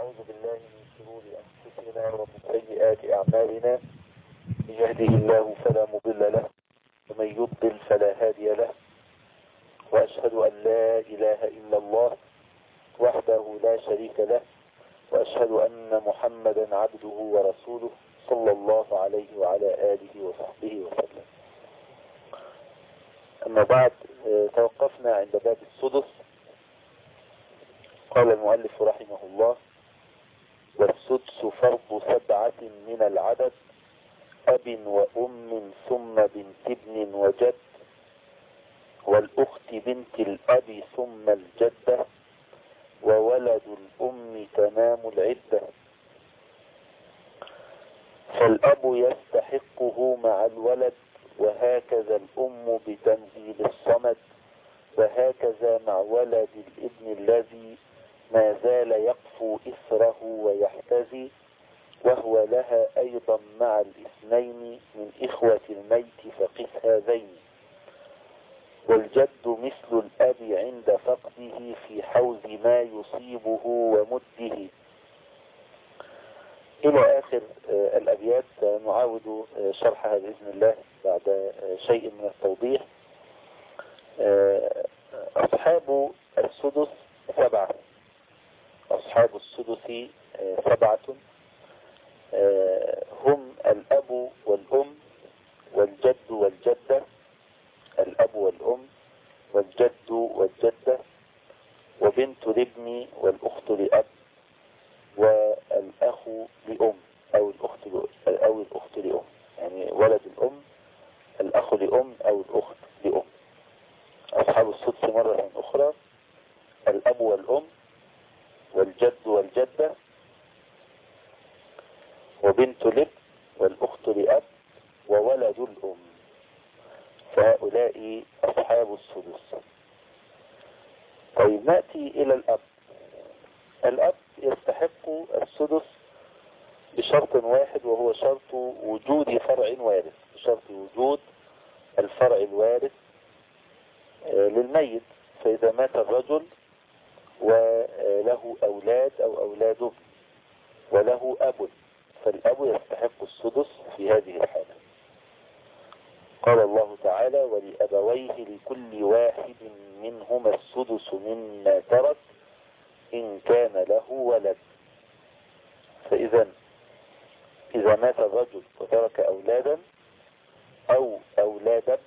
ونعوذ بالله من شرور أنفسنا ومن سيئات أعمالنا. من يهده الله فلا مضل له ومن يضلل فلا هادي له، وأشهد أن لا إله إلا الله وحده لا شريك له، وأشهد أن محمدا عبده ورسوله صلى الله عليه وعلى آله وصحبه وسلم. أما بعد، توقفنا عند باب السدس. قال المؤلف رحمه الله: والسدس فرض 7 من العدد، أب وأم ثم بنت ابن وجد، والأخت بنت الأب ثم الجدة، وولد الأم تمام العدة. فالأب يستحقه مع الولد، وهكذا الأم بتمهيل الصمد، وهكذا مع ولد الابن الذي ما زال يقفو إثره ويحتزي، وهو لها أيضا مع الاثنين من إخوة الميت فقس هذين. والجد مثل الأب عند فقده في حوز ما يصيبه ومده، إلى آخر الأبيات. نعاود شرحها بإذن الله بعد شيء من التوضيح. أصحاب السدس 7. أصحاب السدس 7 هم الأب والأم والجد والجدة، الأب والأم والجد والجدة، وبنت الابن والأخت لأب، والأخ لأم أو الأخت لأم، يعني ولد الأم، الأخ لأم أو الأخت لأم. أصحاب السدس مرة أخرى: الأب والأم والجد والجدة وبنت الابن والأخت لأب وولد الأم. فهؤلاء أصحاب السدس. طيب، نأتي إلى الأب. الأب يستحق السدس بشرط واحد، وهو شرط وجود فرع وارث، بشرط وجود الفرع الوارث للميت. فإذا مات الرجل وله أولاد أو أولاد ابن وله أب، فالأب يستحق السدس في هذه الحالة. قال الله تعالى: ولأبويه لكل واحد منهما السدس مما ترك إن كان له ولد. فإذا مات الرجل وترك أولادا أو أولادا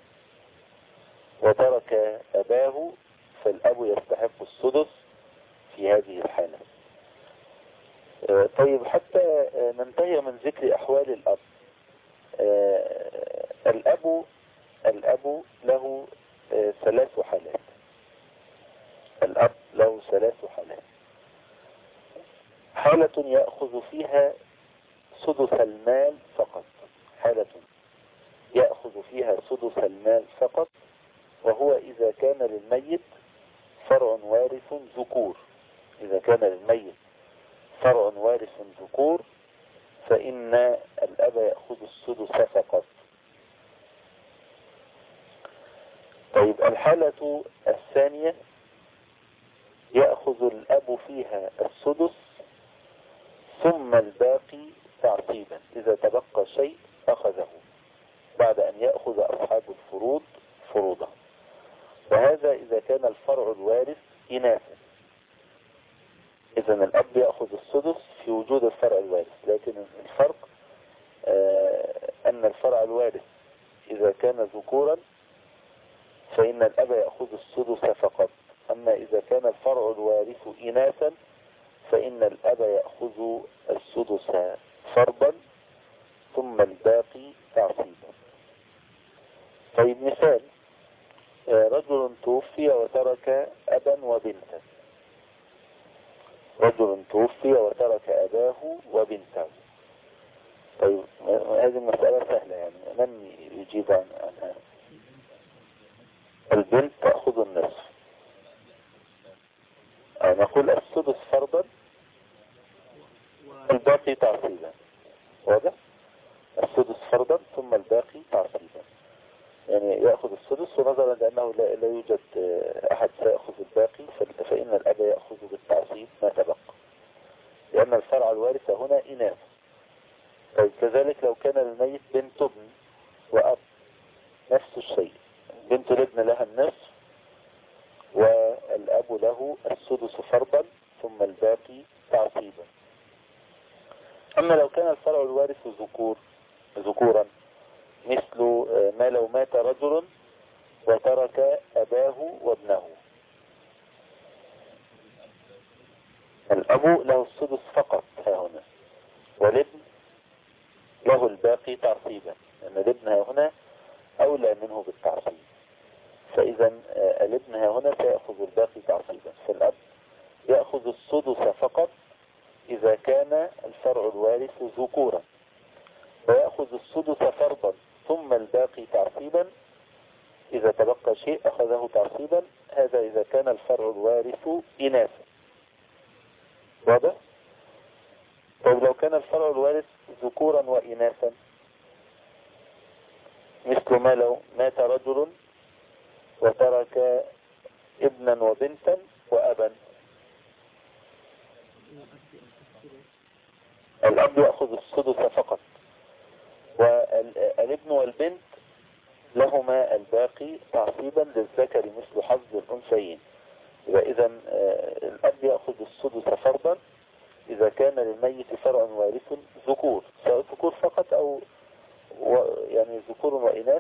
وترك أباه، فالأب يستحق السدس في هذه الحالة. طيب، حتى ننتهي من ذكر أحوال الأب. الأب له 3 حالات. الأب له 3 حالات. حالة يأخذ فيها سدس المال فقط، حالة يأخذ فيها سدس المال فقط، وهو إذا كان للميت فرع وارث ذكور. إذا كان للميت فرع وارث ذكور فإن الأب يأخذ السدس فقط. طيب، الحالة الثانية يأخذ الأب فيها السدس ثم الباقي تعصيبا، إذا تبقى شيء أخذه بعد أن يأخذ أصحاب الفروض فروضه. وهذا إذا كان الفرع الوارث إناثا. إذا الأب يأخذ السدس في وجود الفرع الوارث، لكن الفرق أن الفرع الوارث إذا كان ذكورا فإن الأب يأخذ السدس فقط، أما إذا كان الفرع الوارث إناثا فإن الأب يأخذ السدس فرضا ثم الباقي تعصيبا. طيب، مثال: رجل توفي وترك أبا وبنتا. رجل توفي وترك أباه وبنته. طيب، هذه المسألة سهلة، يعني من يجيب عنها؟ البنت تأخذ النصف. نقول السدس فرضا، الباقي تعصيبا. واضح؟ السدس فرضا ثم الباقي تعصيبا، يعني يأخذ السدس، ونظرا لأنه لا يوجد أحد سيأخذ الباقي فإن الأب يأخذ بالتعصيب ما تبقى. لأن الفرع الوارث هنا إناث. طيب كذلك لو كان الميت بنت ابن وأب نفس الشيء، بنت الابن لها النصف والأب له السدس فرضا ثم الباقي تعصيبا. أما لو كان الفرع الوارث ذكورا مثل ما لو مات رجل وترك أباه وابنه، الأب له السدس فقط ها هنا، والابن له الباقي تعصيبا، لأن الابن ها هنا أولى منه بالتعصيب، فإذا الابن ها هنا سيأخذ الباقي تعصيبا. فالأب يأخذ السدس فقط إذا كان الفرع الوارث ذكورا، ويأخذ السدس فرضا ثم الباقي تعصيبا، إذا تبقى شيء أخذه تعصيبا، هذا إذا كان الفرع الوارث إناثا. واضح؟ طيب لو كان الفرع الوارث ذكورا وإناثا مثل ما لو مات رجل وترك ابنا وبنتا وأبا، الأب يأخذ السدس فقط، والابن والبنت لهما الباقي تعصيبا للذكر مثل حظ الأنثيين. إذا الأب يأخذ السدس فرضا إذا كان للميت فرع وارث ذكور، سواء ذكور فقط أو يعني ذكور وإناث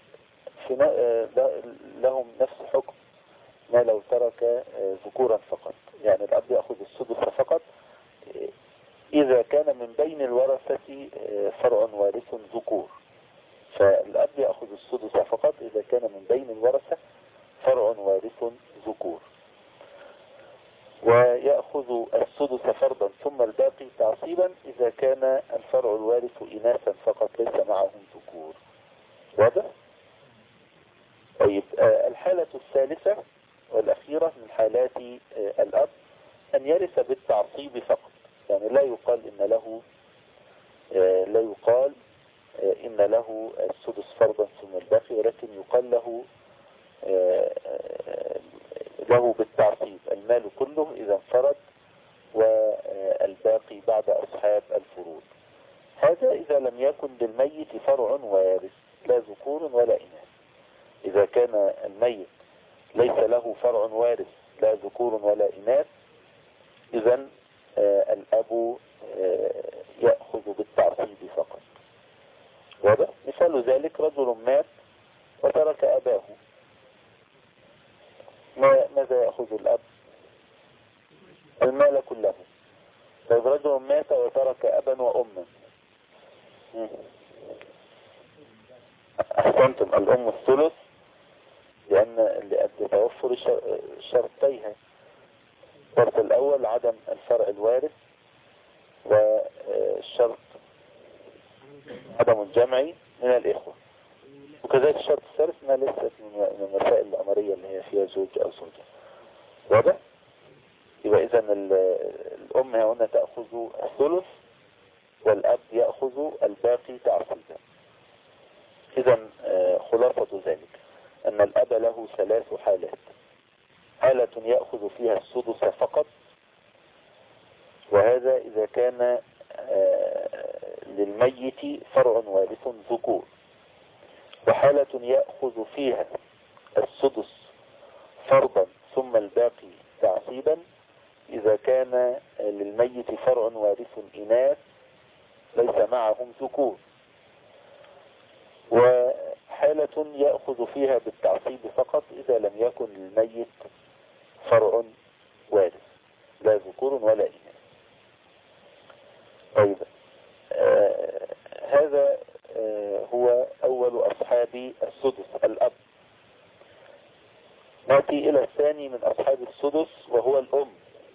لهم نفس حكم ما لو ترك ذكورا فقط. يعني الأب يأخذ السدس فقط إذا كان من بين الورثة فرع وارث ذكور، فالأب يأخذ السدس فقط إذا كان من بين الورثة فرع وارث ذكور، ويأخذ السدس فرضا ثم الباقي تعصيبا إذا كان الفرع الوارث إناثا فقط ليس معهم ذكور. واضح؟ طيب الحالة الثالثة والأخيرة من حالات الأب أن يرث بالتعصيب فقط، يعني لا يقال إن له السدس فرضا ثم الباقي، ولكن يقال له بالتعصيب المال كله إذا انفرد والباقي بعد أصحاب الفروض. هذا إذا لم يكن للميت فرع وارث لا ذكور ولا إناث. إذا كان الميت ليس له فرع وارث لا ذكور ولا إناث، إذن الأب يأخذ بالتعصيب فقط. واضح؟ مثال ذلك رجل مات وترك أباه، ماذا يأخذ الأب؟ المال كله. طيب رجل مات وترك أبا وأما، أحسنتم، الأم الثلث لأجل توفر شرطيها. الشرط الأول عدم الفرع الوارث، والشرط عدم الجمع من الإخوة، وكذلك الشرط الثالث ما ليست من المسائل الأمرية اللي هي فيها زوج أو زوجة. واضح؟ يبقى إذن الأم هنا تأخذ الثلث والأب يأخذ الباقي تعصيبا. إذن خلاصة ذلك أن الأب له ثلاث حالات: حالة يأخذ فيها السدس فقط، وهذا إذا كان للميت فرع وارث ذكور، وحالة يأخذ فيها السدس فرضا ثم الباقي تعصيبا إذا كان للميت فرع وارث إناث ليس معهم ذكور، وحالة يأخذ فيها بالتعصيب فقط إذا لم يكن للميت فرع وارث لا ذكور ولا إناث. طيب هذا هو أول أصحاب السدس الأب. نأتي إلى الثاني من أصحاب السدس وهو الأم.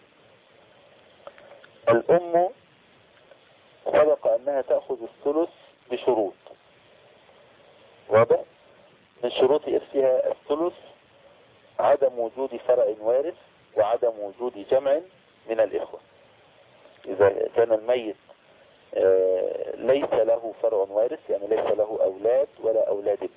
الأم سبق أنها تأخذ الثلث بشروط. واضح؟ من شروط إرثها الثلث عدم وجود فرع وارث وعدم وجود جمع من الإخوة. إذا كان الميت ليس له فرع وارث، يعني ليس له أولاد ولا أولاد ابن،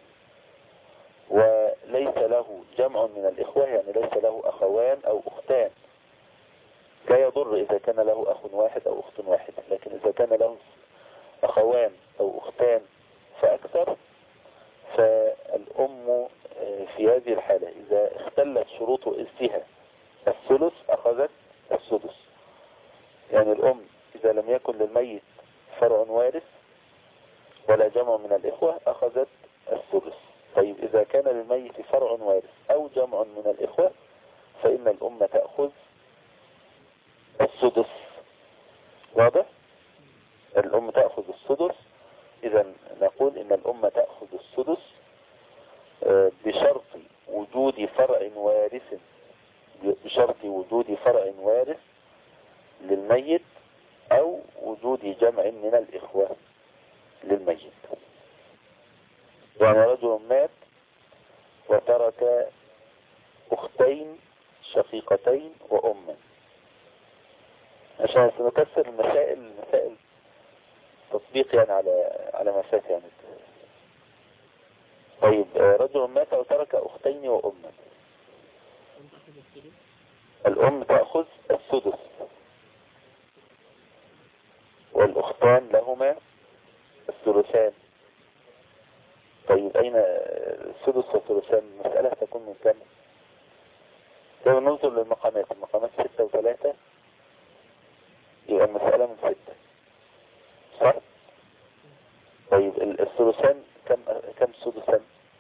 وليس له جمع من الإخوة، يعني ليس له أخوان أو أختان، لا يضر إذا كان له أخ واحد أو أخت واحدة، لكن إذا كان له أخوان أو أختان فأكثر فالأم في هذه الحالة إذا اختلت شروط إرثها الثلث أخذت السدس. يعني الأم إذا لم يكن للميت فرع وارث ولا جمع من الإخوة أخذت الثلث. طيب إذا كان للميت فرع وارث أو جمع من الإخوة فإن الأم تأخذ السدس. واضح؟ الأم تأخذ السدس. إذا نقول إن الأم تأخذ السدس بشرط وجود فرع وارث، بشرط وجود فرع وارث للميت أو وجود جمع من الإخوة للميت. يعني رجل مات وترك أختين شقيقتين وأما، عشان سنكسر المسائل تطبيق يعني على ما فات يعني. طيب رجل مات وترك أختين وأما، الأم تأخذ السدس والأختان لهما الثلثان. طيب أين السدس والثلثان؟ المسألة تكون من كم؟ لو ننظر للمقامات، المقامات 6 و3 يبقى المسألة من 6 صح؟ طيب الثلثان كم سدسا؟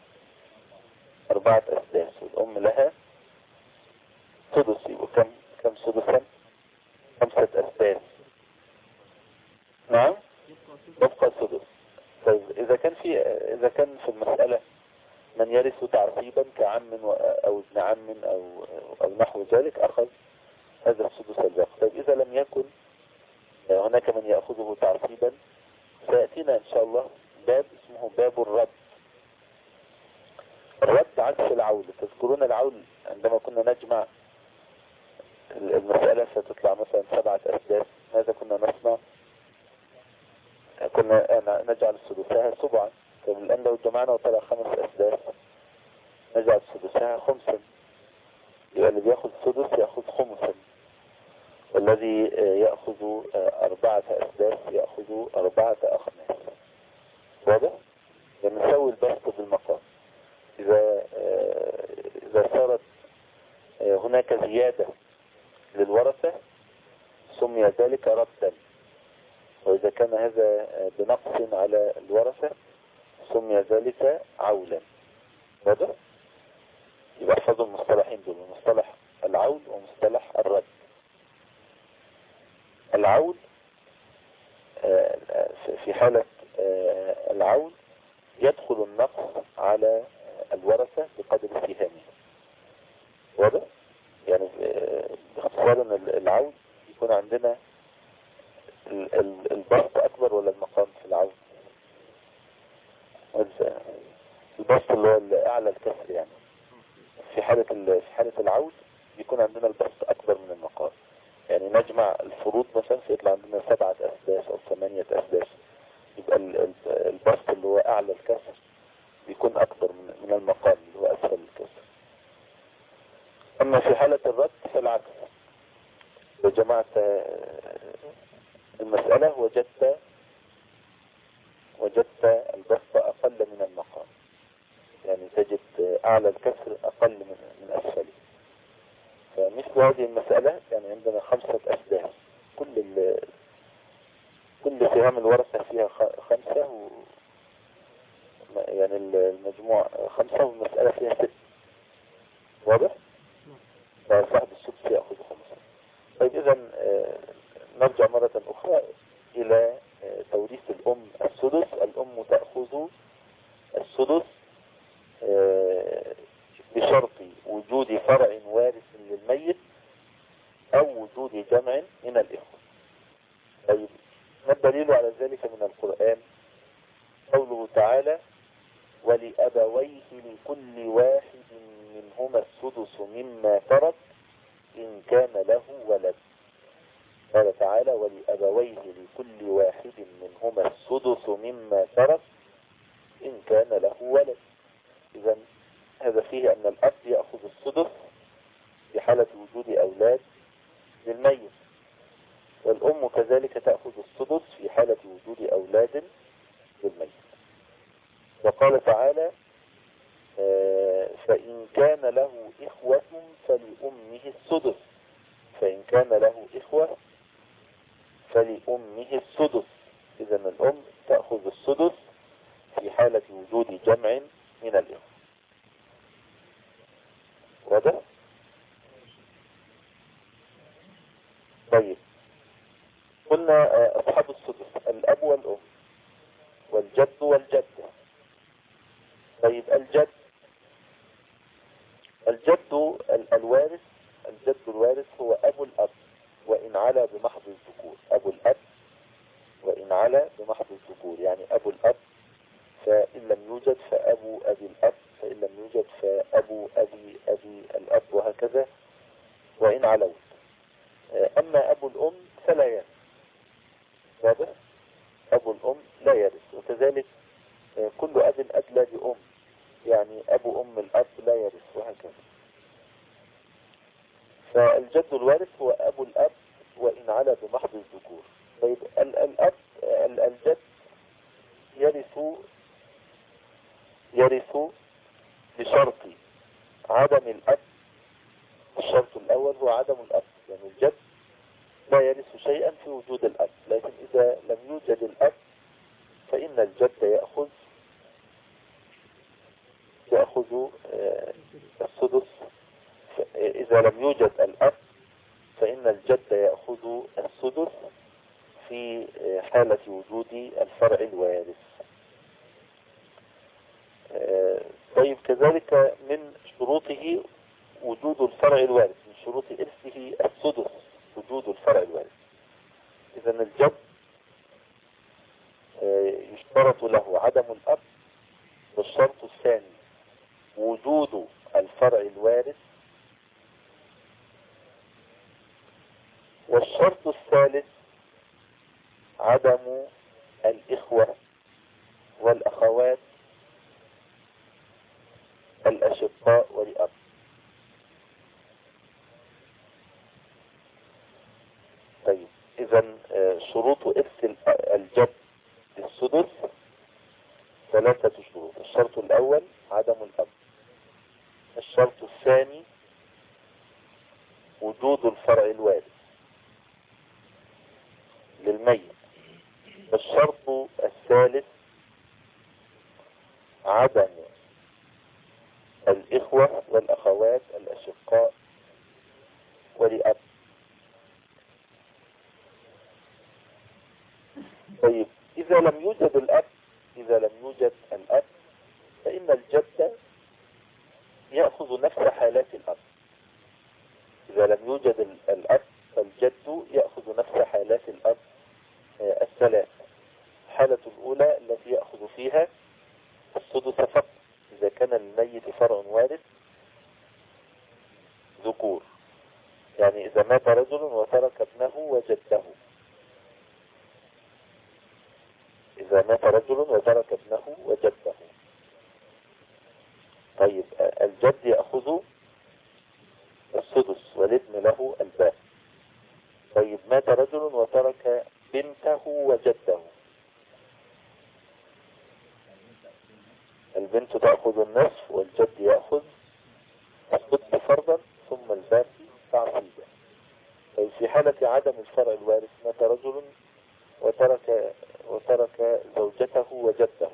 4 أسداس، والأم لها سدس، يبقى كم سدسا؟ 5 أسداس. نعم يبقى سدس. طيب إذا كان في المسألة من يرث تعصيبا كعم أو ابن عم أو نحو ذلك أخذ هذا السدس الباقي. طيب إذا لم يكن هناك من يأخذه تعصيبا سيأتينا إن شاء الله باب اسمه باب الرد. الرد عكس العول. تذكرون العول عندما كنا نجمع المسألة ستطلع مثلا 7 أسداس، ماذا كنا نصنع؟ كنا نجعل سدسها سبعا. طيب الآن لو جمعنا وطلع 5 أسداس نجعل سدسها خمسا، يبقى اللي بياخذ سدس يأخذ خمسا، والذي يأخذ 4 أسداس يأخذ 4 أخماس. واضح؟ يعني نسوي البسط بالمقام. إذا صارت هناك زيادة للورثة سمي ذلك ردا، وإذا كان هذا بنقص على الورثة سمي ذلك عولا. واضح؟ يبقى احفظوا المصطلحين دول، مصطلح العول ومصطلح الرد. العول في حالة العول يدخل النقص على الورثة بقدر سهامه. واضح؟ يعني باختصار ان العول يكون عندنا البسط اكبر ولا المقام في العول؟ البسط اللي هو اعلى الكسر. يعني في حالة العول يكون عندنا البسط اكبر من المقام. يعني نجمع الفروض مثلا فيطلع عندنا 7 أسداس أو 8 أسداس، يبقى البسط اللي هو أعلى الكسر بيكون أكبر من المقام اللي هو أسفل الكسر. أما في حالة الرد فالعكس، لو جمعت المسألة وجدت البسط أقل من المقام، يعني تجد أعلى الكسر أقل من أسفله. فمثل هذه المسألة يعني عندنا 5 أسداس، كل سهام الورثة فيها 5 يعني المجموع 5 والمسألة فيها 6. واضح؟ فصاحب السدس يأخذ 5. طيب إذا نرجع مرة أخرى إلى توريث الأم السدس. الأم تأخذ السدس بشرط وجود فرع وارث للميت أو وجود جمع من الإخوة. طيب ما الدليل على ذلك من القرآن؟ قوله تعالى: ولأبويه لكل واحد منهما السدس مما ترك إن كان له ولد. قال تعالى: ولأبويه لكل واحد منهما السدس مما ترك إن كان له ولد. إذن هذا فيه أن الأب يأخذ السدس في حالة وجود أولاد للميت، والأم كذلك تأخذ السدس في حالة وجود أولاد للميت. وقال تعالى فإن كان له إخوة فلأمه السدس، فإن كان له إخوة فلأمه السدس. إذا الأم تأخذ السدس في حالة وجود جمع من الإخوة. وده طيب. قلنا أصحاب السدس الأب والأم والجد والجدة. طيب الجد الوارث، الجد الوارث هو أبو الأب وإن علا بمحض الذكور. أبو الأب وإن علا بمحض الذكور، يعني أبو الأب فإن لم يوجد فأبو أبي الأب، فإن لم يوجد فأبو أبي الأب، وهكذا وإن علوت. أما أبو الأم فلا يرث. واضح؟ أبو الأم لا يرث. وكذلك كل أب أدلى بأم، يعني أبو أم الأب لا يرث، وهكذا. فالجد الوارث هو أبو الأب وإن علا بمحض الذكور. طيب الأب الجد يرث بشرط عدم الأب. الشرط الأول هو عدم الأب، يعني الجد لا يرث شيئا في وجود الأب، لكن إذا لم يوجد الأب فإن الجد يأخذ السدس. إذا لم يوجد الأب فإن الجد يأخذ السدس في حالة وجود الفرع الوارث. طيب كذلك من شروطه وجود الفرع الوارث، من شروط إرثه السدس وجود الفرع الوارث. إذا الجد يشترط له عدم الأب، والشرط الثاني وجود الفرع الوارث، والشرط الثالث عدم الإخوة والأخوات الأشقاء ولأب. طيب إذا شروط إرث الجد للسدس ثلاثة شروط. الشرط الأول عدم الأب، الشرط الثاني وجود الفرع الوارث للميت، الشرط الثالث عدم الإخوة والأخوات الأشقاء ولأب. طيب إذا لم يوجد الأب فإن الجد يأخذ نفس حالات الأب. إذا لم يوجد الأب فالجد يأخذ نفس حالات الأب الثلاث. الحالة الأولى التي يأخذ فيها السدس فقط إذا كان للميت فرع وارث ذكور، يعني إذا مات رجل وترك ابنه وجده. إذا مات رجل وترك ابنه وجده. طيب الجد يأخذ السدس والابن له الباقي. طيب مات رجل وترك بنته وجده، البنت تأخذ النصف والجد يأخذ السدس فرضا ثم الباقي تعصيبا. طيب في حالة عدم الفرع الوارث مات رجل وترك زوجته وجده،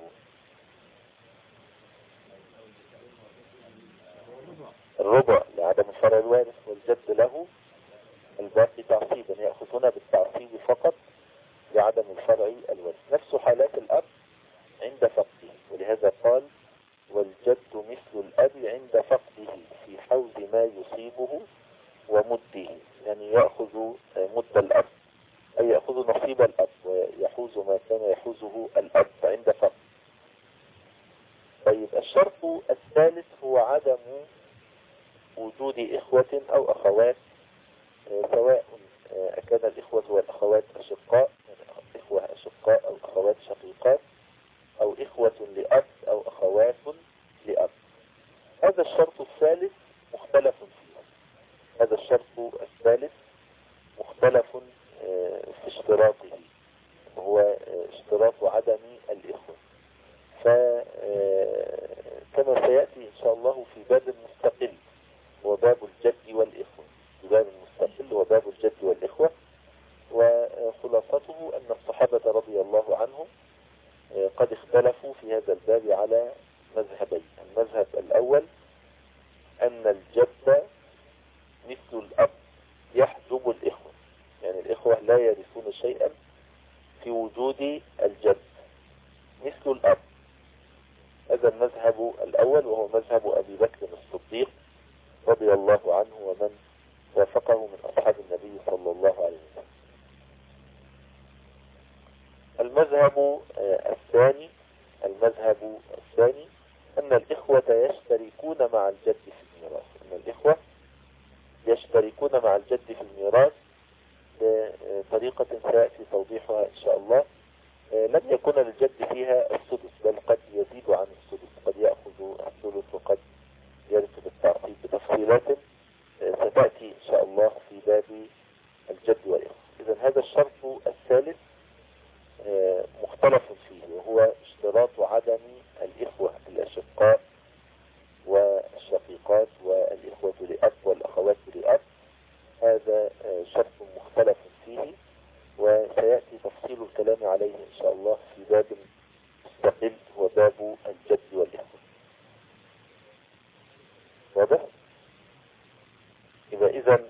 الربع لعدم الفرع الوارث والجد له الباقي تعصيبا، يأخذون بالتعصيب فقط لعدم الفرع الوارث. نفس حالات الأب عند فقده، ولهذا قال والجد مثل الأب عند فقده في حوز ما يصيبه ومده، يعني يأخذ مد الأب أي يأخذ نصيب الأب ويحوز ما كان يحوزه الأب عند فقده. طيب الشرط الثالث هو عدم وجود إخوة أو أخوات، سواء كان الإخوة والأخوات أشقاء، إخوة أشقاء أو أخوات شقيقات، أو إخوة لأب أو أخوات لأب. هذا الشرط الثالث مختلف فيه. هذا الشرط الثالث اشتراط عدم الإخوة. فكما سيأتي إن شاء الله في باب مستقل وباب الجد والإخوة، في باب مستقل وباب الجد والإخوة. وخلاصته أن الصحابة رضي الله عنهم قد اختلفوا في هذا الباب على مذهبين. المذهب الأول أن الجد مثل الأب يحجب الإخوة، يعني الإخوة لا يرثون شيئا في وجود الجد مثل الأب. هذا المذهب الأول، وهو مذهب أبي بكر الصديق رضي الله عنه ومن وافقه من أصحاب النبي صلى الله عليه وسلم. المذهب الثاني أن الإخوة يشتركون مع الجد في الميراث، أن الإخوة يشتركون مع الجد في الميراث بطريقة سيأتي توضيحها إن شاء الله. لم يكن للجد فيها السدس، بل قد يزيد عن السدس، قد يأخذ الثلث وقد يرث بالتعصيب بتفصيلات ستأتي إن شاء الله في باب الجد والإخوة. إذن هذا الشرط الثالث مختلف فيه، وهو اشتراط عدم الإخوة الأشقاء والشقيقات والإخوة لأب والأخوات لأب. هذا شرط مختلف فيه، وسيأتي تفصيل الكلام عليه إن شاء الله في باب مستقل هو باب الجد والإخوة. واضح؟ إذن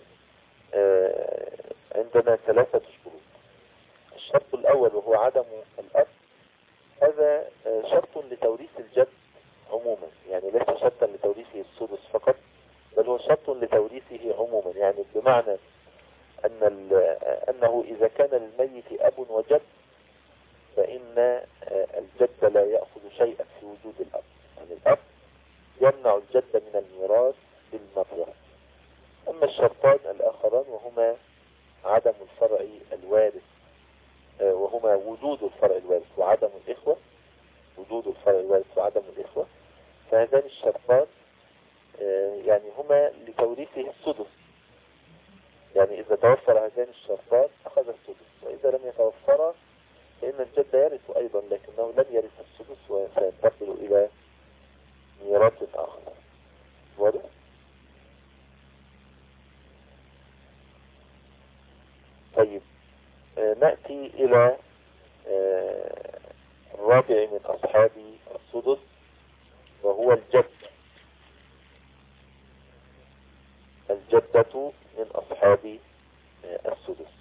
عندنا ثلاثة شروط. الشرط الأول وهو عدم الأب، هذا شرط لتوريث الجد عموما، يعني ليس شرطا لتوريثه السدس فقط، بل هو شرط لتوريثه عموما، يعني بمعنى أنه إذا كان للميت أب وجد فإن الجد لا يأخذ شيئا في وجود الأب، يعني الأب يمنع الجد من الميراث بالمرة. أما الشرطان الآخران وهما عدم الفرع الوارث، وهما وجود الفرع الوارث وعدم الإخوة، وجود الفرع الوارث وعدم الإخوة، فهذان الشرطان يعني هما لتوريثه السدس، يعني إذا توفر هذان الشرطان أخذ السدس، وإذا لم يتوفر فإن الجد يرث أيضا لكنه لم يرث السدس وسينتقل إلى ميراث آخر. واضح؟ طيب، نأتي إلى الرابع من أصحاب السدس وهو الجد. الجدة من أصحاب السدس.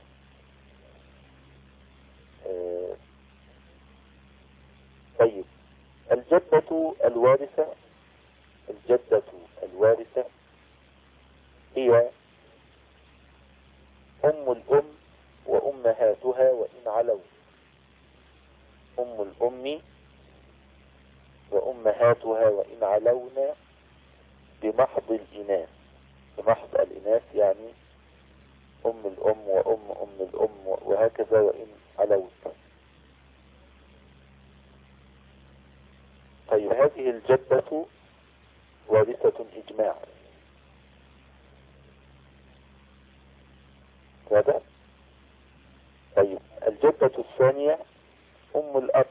طيب، الجدة الوارثة هي أم الأم وأمهاتها وإن علوا. أم الأم وأمهاتها وإن علونا بمحض الإناث. بمحض الإناث يعني أم الأم وأم الأم وهكذا وإن علوت. طيب، هذه الجدة وارثة إجماع. واضح؟ طيب، الجدة الثانية أم الأب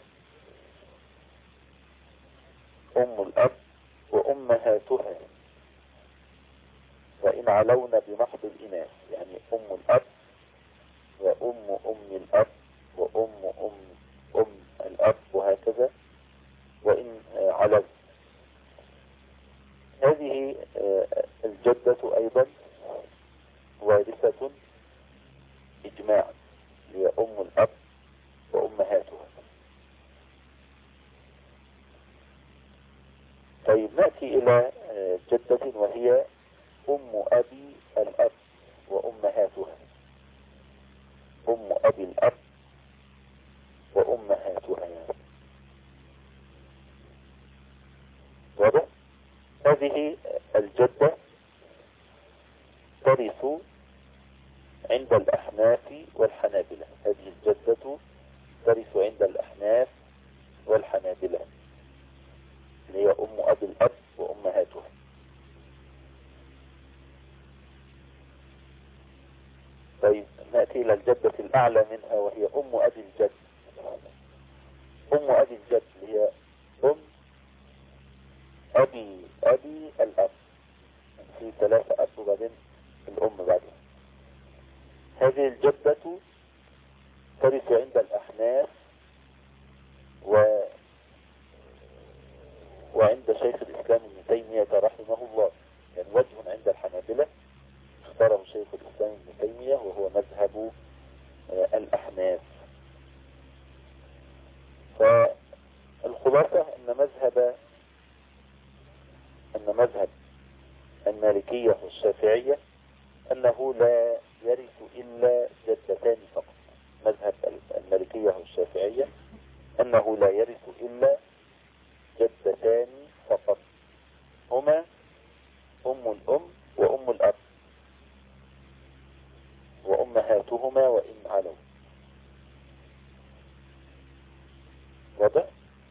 وأمهاتها وإن علون بمحض الإناث، يعني أم الأب وأم الأب وأم الأب وهكذا وإن علون. هذه الجدة أيضا وارثة إجماع، هي أم الأب وأمهاتها. طيب، نأتي إلى جدة وهي أم أبي الأب وأمهاتها. أم أبي الأب وأمهاتها. واضح؟ هذه الجدة ترث عند الأحناف والحنابلة. هذه الجدة ترث عند الأحناف والحنابلة، اللي هي أم أبي الأب وأمهاتها. طيب، نأتي إلى الجدة الأعلى منها وهي أم أبي الجد. أم أبي الجد اللي هي أم أبي الأب، في 3 أب وبعدين الأم بعدين. هذه الجدة ترث عند الأحناف وعند شيخ الإسلام ابن تيمية رحمه الله. يعني وجه عند الحنابلة اختاره شيخ الإسلام ابن تيمية وهو مذهب الأحناف. فالخلاصة أن مذهب المالكية والشافعية أنه لا يرث إلا جدتان فقط. مذهب المالكية والشافعية أنه لا يرث إلا جدتان فقط، هما أم الأم وأم الأب وأمهاتهما وإن علوا. واضح؟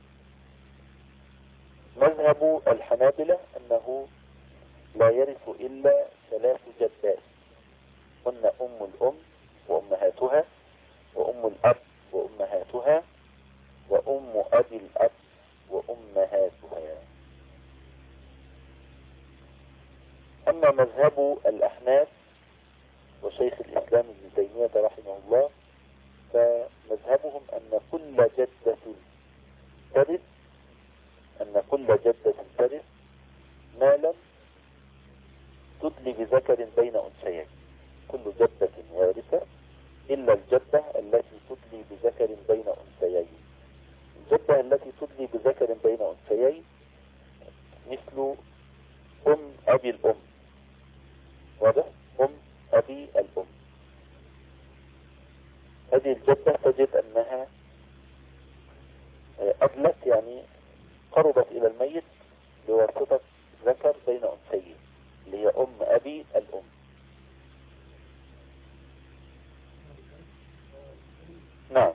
مذهب الحنابلة أنه لا يرث إلا 3 جدات، هن أم الأم وأمهاتها وأم الأب وأمهاتها وأم أبي الأب وأمهاتها. أما مذهب الأحناف وشيخ الإسلام ابن تيمية رحمه الله فمذهبهم أن كل جدة ترث ما لم تدلي بذكر بين أنثيين. كل جدة وارثة إلا الجدة التي تدلي بذكر بين أنثيين. الجدة التي تدلي بذكر بين أنثيين مثل أم أبي الأم. واضح؟ أم أبي الأم هذه الجدة تجد أنها أدلت، يعني قربت إلى الميت بواسطة ذكر بين أنثيين اللي هي أم أبي الأم. نعم.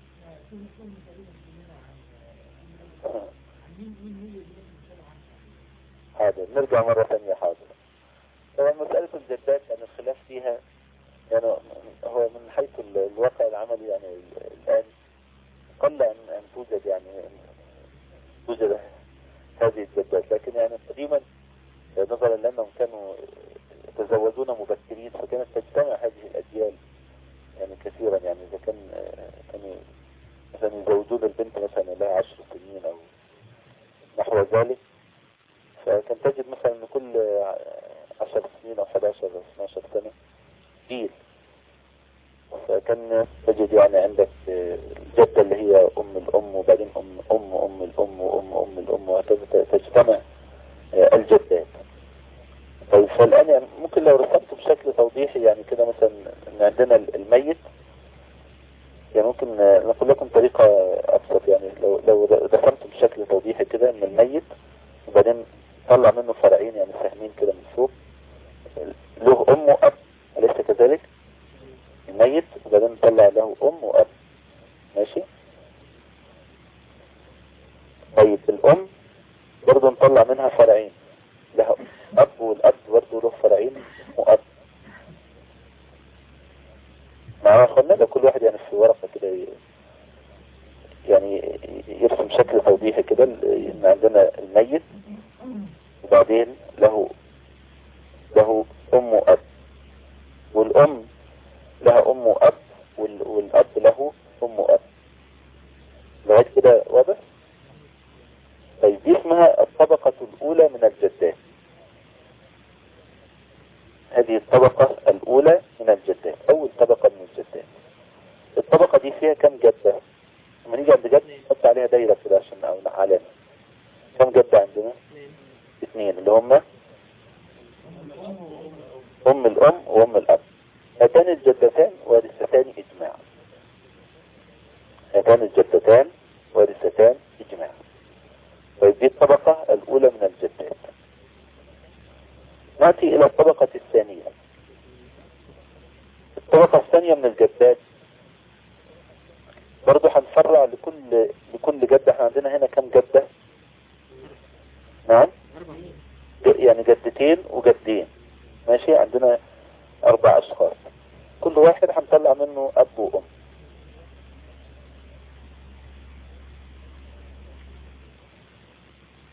حاضر، نرجع مرة ثانية. حاضر. طبعا مسألة الجدات يعني الخلاف فيها يعني هو من حيث الواقع العملي، يعني الآن قل أن توجد توجد هذه الجدات، لكن يعني قديما نظرا لأنهم كانوا يتزوجون مبكرين فكانت تجتمع هذه الأجيال يعني كثيرا. يعني إذا كانوا مثلا يزوجون البنت مثلا لها 10 سنين أو نحو ذلك، فكان تجد مثلا أن كل 10 سنين أو 11 أو 12 سنة جيل. فكان تجد يعني عندك الجدة اللي هي أم الأم وبعدين أم الأم وأم الأم وهكذا تجتمع الجدات. طيب فالآن يعني ممكن لو رسمت بشكل توضيحي يعني كده مثلا ان عندنا الميت، يعني ممكن نقول لكم طريقة أبسط. يعني لو رسمت بشكل توضيحي كده ان الميت وبعدين طلع منه فرعين يعني سهمين كده من فوق، له أم وأب، أليس كذلك؟ الميت وبعدين طلع له أم وأب. ماشي؟ طيب الأم برضه نطلع منها فرعين، لها أب والأب برضه له فرعين وأب. مع أخوانا لو كل واحد يعني في ورقة كده يعني يرسم شكل توضيحي كده إن عندنا الميت وبعدين له أم وأب، والأم لها أم وأب، والأب له أم وأب. لغاية كده واضح؟ طيب دي اسمها الطبقة الأولى من الجدات. هذه الطبقة الأولى من الجدات، أول طبقة من الجدات. الطبقة دي فيها كم جدة؟ لما نيجي عند جد نحط عليها دايرة كده عشان أو علامة. كم جدة عندنا؟ 2 اللي هم أم الأم وأم الأب. هاتان الجدتان وارثتان إجماع. هاتان الجدتان وارثتان إجماع. طيب دي الطبقة الأولى من الجدات. نأتي إلى الطبقة الثانية. الطبقة الثانية من الجدات برضو هنفرع لكل جدة. احنا عندنا هنا كم جدة؟ نعم، يعني جدتين وجدين. ماشي، عندنا 4 أشخاص، كل واحد هنطلع منه أب وأم.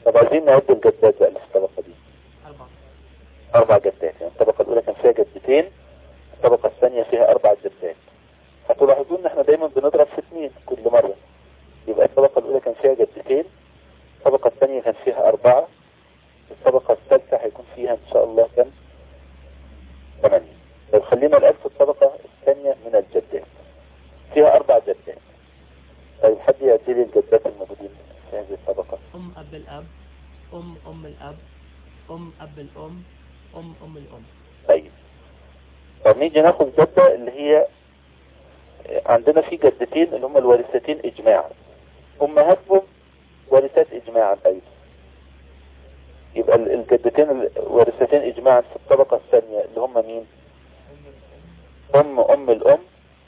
طب عايزين نعد الجدات بقى اللي في الطبقة دي. 4 جدات. يعني الطبقة الأولى كان فيها جدتين، الطبقة الثانية فيها 4 جدات. هتلاحظون ان احنا دايما بنضرب في 2 كل مرة. يبقى الطبقة الأولى كان فيها جدتين، الطبقة الثانية كان فيها 4، الطبقة الثالثة هيكون فيها إن شاء الله كم؟ 8. طيب خلينا الآن في الطبقة الثانية من الجدات، فيها 4 جدات. طيب حد يأتي لي الجدات الموجودين في هذه الطبقة. أب الأب، أم الأب، أب الأم، أم الأم. طيب طب نيجي ناخد جدة اللي هي عندنا في جدتين اللي هم الوارثتين إجماعا، أمهاتهم وارثات إجماعا أيضا. يبقى الجدتين الوارثتين إجماعا في الطبقة الثانية اللي هم مين؟ أم الأم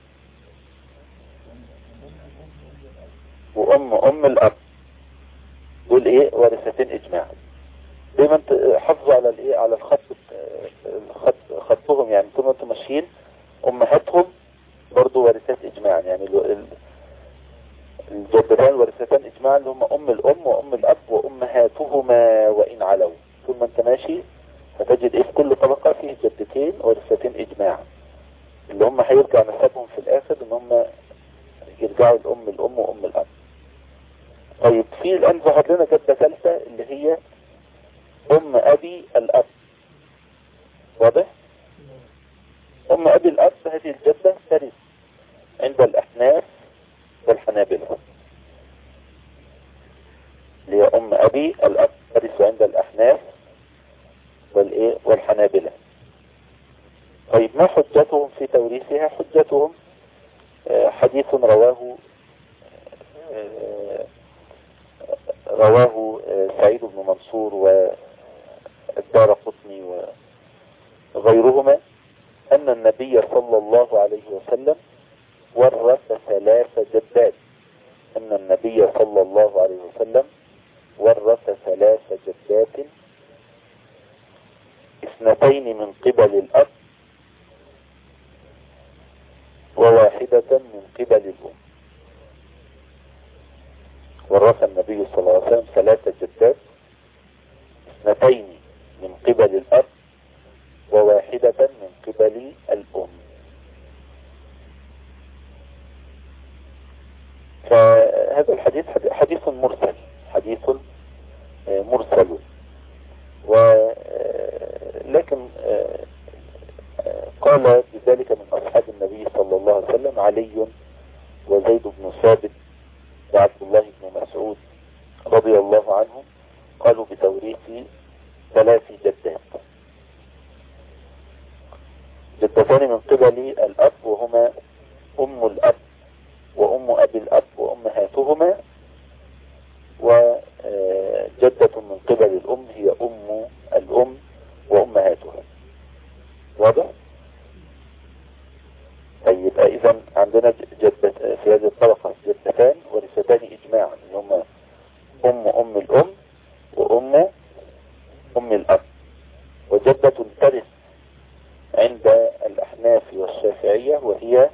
وأم الأب. دول إيه؟ وارثتين إجماعا. دايما حافظوا على الإيه؟ على خطهم يعني طول ما انتم ماشيين. أمهاتهم برضو وارثات إجماعا، يعني الجدتان وارثتان إجماعا اللي هم أم الأم وأم الأب وأمهاتهما وإن علوا. طول ما انت ماشي هتجد إيه؟ في كل طبقة فيه جدتين وارثتين إجماعا اللي هم هيرجع نسبهم في الآخر إن هم يرجعوا الأم وأم الأب. طيب في الآن ظهر لنا جدة ثالثة اللي هي أم أبي الأب. واضح؟ أم أبي الأب هذه الجدة ترث عند الأحناف والحنابلة، اللي هي أم أبي الأب ترث عند الأحناف والحنابلة. طيب ما حجتهم في توريثها؟ حجتهم حديث رواه سعيد بن منصور والدارقطني وغيرهما أن النبي صلى الله عليه وسلم ورث 3 جدات. أن النبي صلى الله عليه وسلم ورث 3 جدات، 2 من قبل الأب وواحدة من قبل الأم. ورث النبي صلى الله عليه وسلم 3 جدات، 2 من قبل الأب وواحدة من قبل الأم. فهذا الحديث حديث مرسل، ولكن قال بذلك من أصحاب النبي صلى الله عليه وسلم علي وزيد بن ثابت وعبد الله بن مسعود رضي الله عنهم، قالوا بتوريث 3 جدات، جدتان من قبل الأب وهما أم الأب وأم أبي الأب وأمهاتهما، وجدة من قبل الأم هي أم الأم وأمهاتها. واضح؟ طيب إذن عندنا جدة في هذه الطبقة جدتان ورثتان إجماعا اللي هما أم الأم وأم الأب، وجدة ترث عند الأحناف والشافعية وهي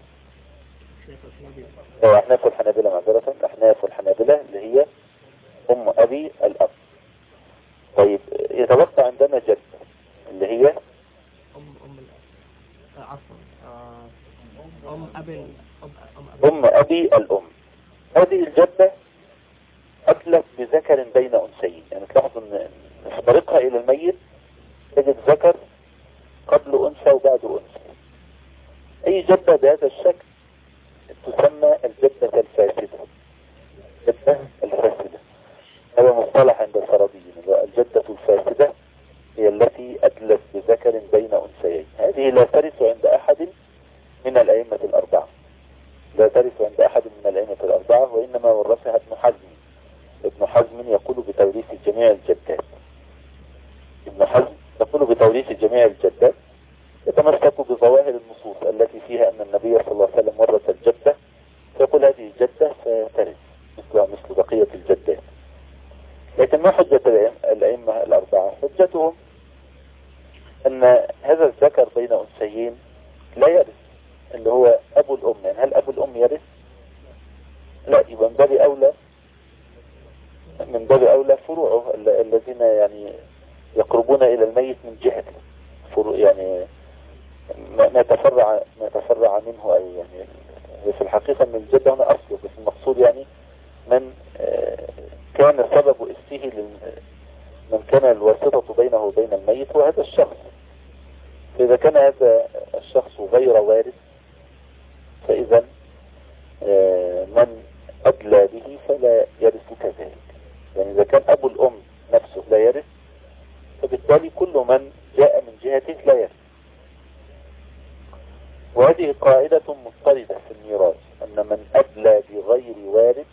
الأحناف والحنابلة معذرة، الأحناف والحنابلة اللي هي أم أبي الأب. طيب يتبقى عندنا جدة اللي هي أم أبي الأم. هذه الجدة أتلف بذكر بين أنثيين، يعني تلاحظوا أن في طريقها إلى الميت تجد ذكر قبل أنثى وبعد أنثى. أي جدة بهذا الشكل تسمى الجدة الفاسدة. الجدة الفاسدة هذا مصطلح عند الفرضيين، الجدة الفاسدة هي التي أتلف بذكر بين أنثيين. هذه لا ترث عند أحد من الأئمة الأربعة، لا ترث عند أحد من الأئمة الأربعة، وإنما ورثها ابن حزم. ابن حزم يقول بتوريث جميع الجدات. ابن حزم يقول بتوريث جميع الجدات، يتمسك بظواهر النصوص التي فيها أن النبي صلى الله عليه وسلم ورث الجدة، فيقول هذه الجدة سترث مثل بقية الجدات. لكن ما حجة الأئمة الأربعة؟ حجتهم أن هذا الذكر بين أنثيين لا يرث، اللي هو أبو الأم. يعني هل أبو الأم يرث؟ لا، يبقى من باب أولى من باب أولى فروعه الذين يعني يقربون إلى الميت من جهة فروع، يعني ما تفرع منه أي يعني. في الحقيقة من الجد هنا أصله، بس المقصود يعني من كان سبب إسته من كان الواسطة بينه وبين الميت هو هذا الشخص. فإذا كان هذا الشخص غير وارث فإذا من أدلى به فلا يرث كذلك. يعني إذا كان أبو الأم نفسه لا يرث فبالتالي كل من جاء من جهته لا يرث. وهذه قاعدة مضطردة في الميراث، أن من أدلى بغير وارث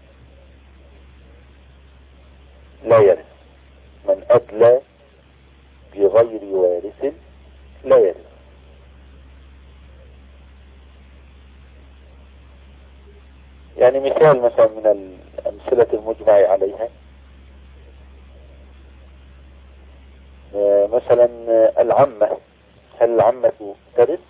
لا يرث. من أدلى بغير وارث لا يرث. يعني مثال مثلا من الأمثلة المجمع عليها، مثلا العمة، هل العمة ترث؟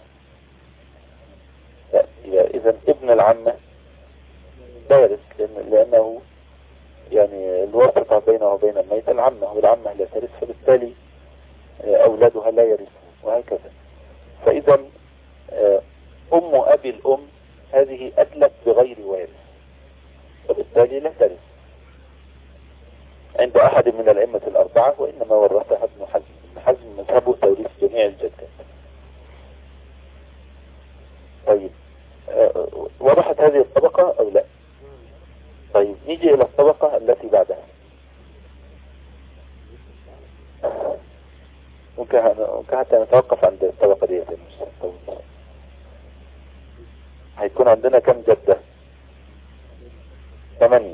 لا. إذا ابن العمة لا يرث، لأنه يعني الواسطة بينه وبين الميت العمة، والعمة لا ترث، فبالتالي أولادها لا يرثون وهكذا. فإذا أم أبي الأم هذه أدلت بغير وارث فبالتالي لا ترث عند أحد من الأئمة الأربعة، وإنما ورثها ابن حزم. ابن حزم مذهبه توريث جميع الجدات. طيب وضحت هذه الطبقة أو لا؟ طيب نيجي إلى الطبقة التي بعدها. ممكن حتى نتوقف عند الطبقة دي. هيكون عندنا كم جدة؟ 8.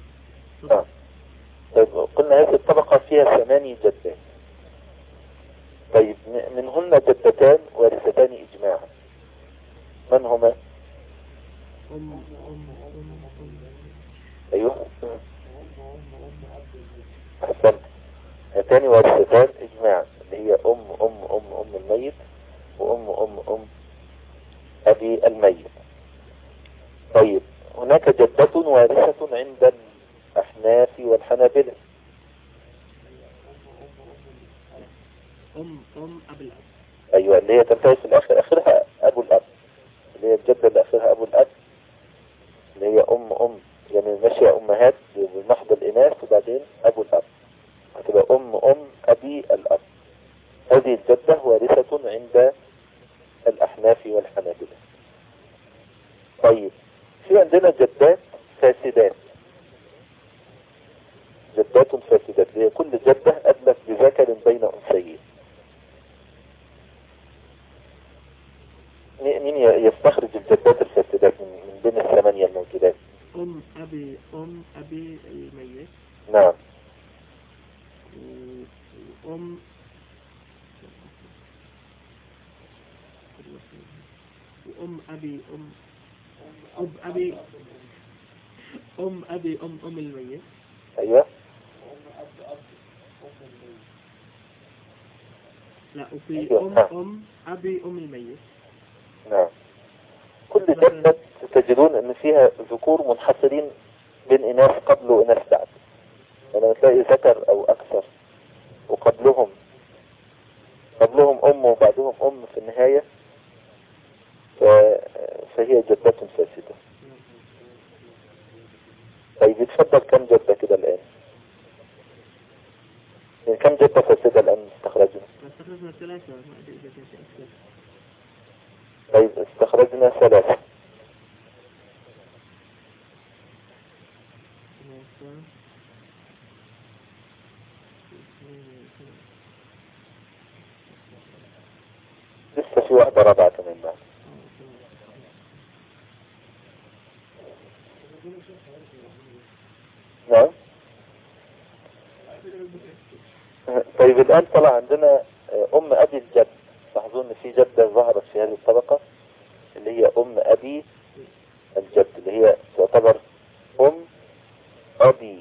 طيب قلنا هذه الطبقة فيها 8 جدات. طيب منهن جدتان وارثتان إجماعا، من هما؟ أيوه أحسنت. هاتان وارثتان إجماعا اللي هي أم الميت وأم أبي الميت. طيب هناك جدة وارثة عند الأحناف والحنابلة. أم أبي الأب. أيوة اللي هي تنتهي في الآخر آخرها أبو الأب، اللي هي الجدة اللي آخرها أبو الأب، اللي هي أم يعني ماشية أمهات بمحض الإناث وبعدين أبو الأب، هتبقى أم أبي الأب. هذه الجدة وارثة عند الأحناف والحنابلة. طيب في عندنا جدات فاسدات. جدات فاسدات هي كل جدة أدلت بذكر بين أنثيين. مين يستخرج الجدات الفاسدات من بين ال8 الموجودات؟ أم أبي الميت. نعم. أم أبي أم الميت. أيوة. لا وفي أيوة. أم أبي أم الميت. نعم. كل جدة تجدون أن فيها ذكور منحصرين بين إناث قبل وإناث بعد، يعني تلاقي ذكر أو أكثر وقبلهم أم وبعدهم أم في النهاية، فهي جدة فاسدة. طيب يتفضل كم جدة كده الآن؟ يعني كم جدة فاسدة الآن استخرجنا؟ 3. ما أدري إذا كانت أكثر. طيب استخرجنا 3. لسه في واحدة رابعة كمان بعد. نعم. طيب الآن طلع عندنا أم أبي الجد. لاحظوا أن في جدة ظهرت في هذه الطبقة اللي هي أم أبي الجد، اللي هي تعتبر أم أبي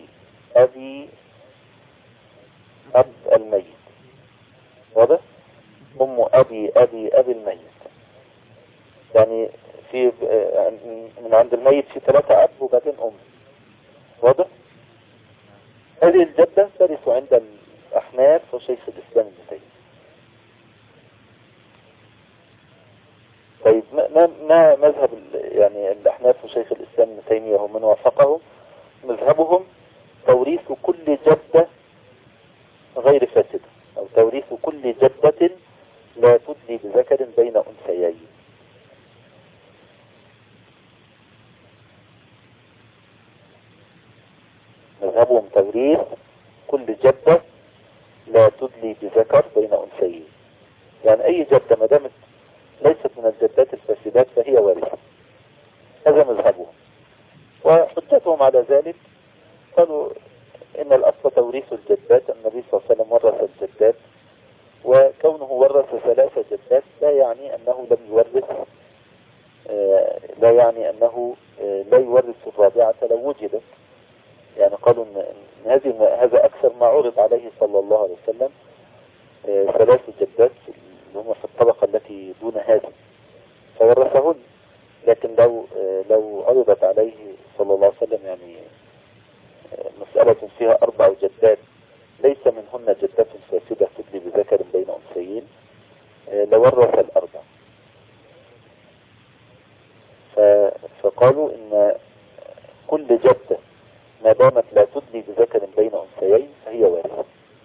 أب الميت. واضح؟ أم أبي الميت، يعني في من عند الميت في 3 أب وبعدين أم. واضح؟ هذه الجدة ترث عند الأحناف وشيخ الإسلام ابن تيمية. طيب ما مذهب يعني الأحناف وشيخ الإسلام ابن تيمية ومن وافقهم؟ مذهبهم توريث كل جدة غير فاسدة، أو توريث كل جدة لا تدلي بذكر بين أنثيين. مذهبهم توريث كل جدة لا تدلي بذكر بين أنثيين، يعني أي جدة ما دامت ليست من الجدات الفاسدات فهي وارثة. هذا مذهبهم، وحجتهم على ذلك قالوا إن الأصل توريث الجدات. النبي صلى الله عليه وسلم ورث الجدات، وكونه ورث 3 جدات لا يعني أنه لم يورث، لا يعني أنه لا يورث الرابعة لو وجدت. يعني قالوا إن هذا أكثر ما عرض عليه صلى الله عليه وسلم، 3 جدات اللي هم في الطبقة التي دون هذه فورثهن. لكن لو عرضت عليه صلى الله عليه وسلم يعني مسألة فيها 4 جدات ليس منهن جدات فاسدة تدلي بذكر بين أنثيين لورث 4. فقالوا إن كل جدة ما دامت لا تدلي بذكر بين أنثيين فهي وارثة.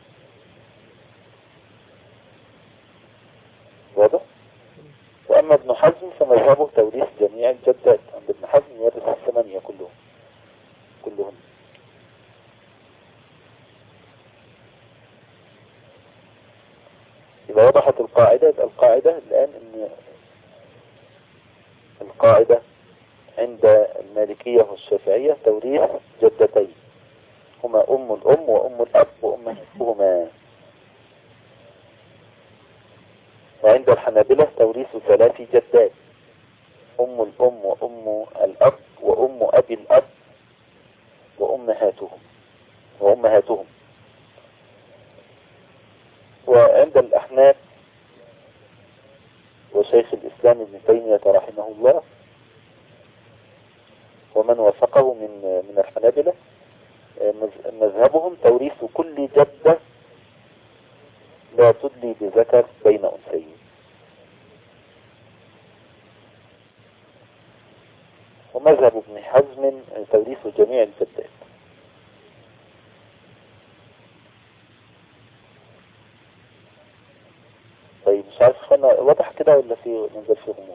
واضح؟ وأما ابن حزم فمذهبه توريث جميع الجدات. عند ابن حزم يورث 8 كلهم. إذا وضحت القاعدة، القاعدة الآن إن القاعدة عند المالكية والشافعية توريث جدتين هما أم الأم وأم الأب وأمهاتهما. وعند الحنابلة توريث 3 جدات، أم الأم وأم الأب وأم أبي الأب وأمهاتهم. وعند الأحناف وشيخ الإسلام ابن تيمية رحمه الله ومن وافقه من الحنابلة مذهبهم توريث كل جدة لا تدلي بذكر بين أنثيين. ومذهب ابن حزم توريث جميع الجدات. طيب مش عارف اخوانا واضح كده ولا في ننزل في غموض؟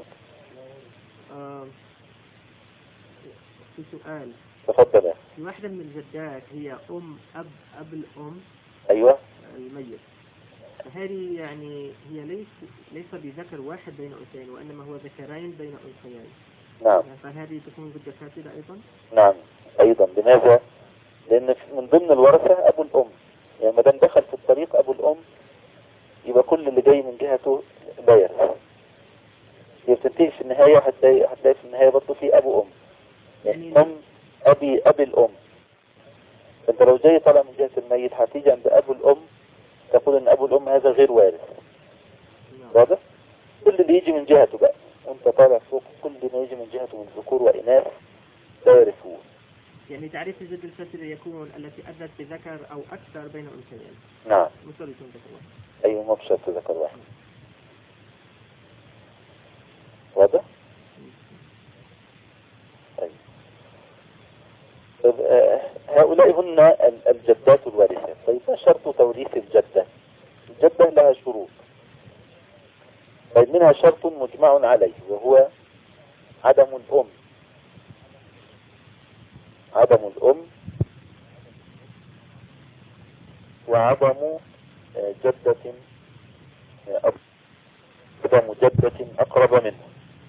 في سؤال. تفضل. في واحدة من الجدات هي أب الأم. أيوة. الميت، فهذه يعني هي ليس بذكر واحد بين أنثيين، وإنما هو ذكرين بين أنثيين. نعم. فهذه تكون جدة فاسدة أيضا؟ نعم أيضا. لماذا؟ لأن من ضمن الورثة أبو الأم، يعني ما دام دخل في الطريق أبو الأم يبقى كل اللي جاي من جهته لا يرث. بتنتهي في النهاية هتلاقي في النهاية برضه في أبو أم، يعني أبي الأم. فأنت لو جاي طالع من جهة الميت هتيجي عند أبو الأم تقول إن أبو الأم هذا غير وارث. واضح؟ كل اللي يجي من جهته بقى وأنت طالع فوق، كل اللي يجي من جهته من ذكور وإناث لا يرثون. يعني تعريف الجد الفاسدة يكون التي أدت بذكر أو أكثر بين أنثيين. نعم. مشترك ذكر واحد. أيوة، ما بشرط ذكر واحد. واضح؟ هؤلاء هن الجدات الوارثات. طيب ما شرط توريث الجدة؟ الجدة لها شروط. طيب منها شرط مجمع عليه وهو عدم الأم. وعدم جدة أقرب منه.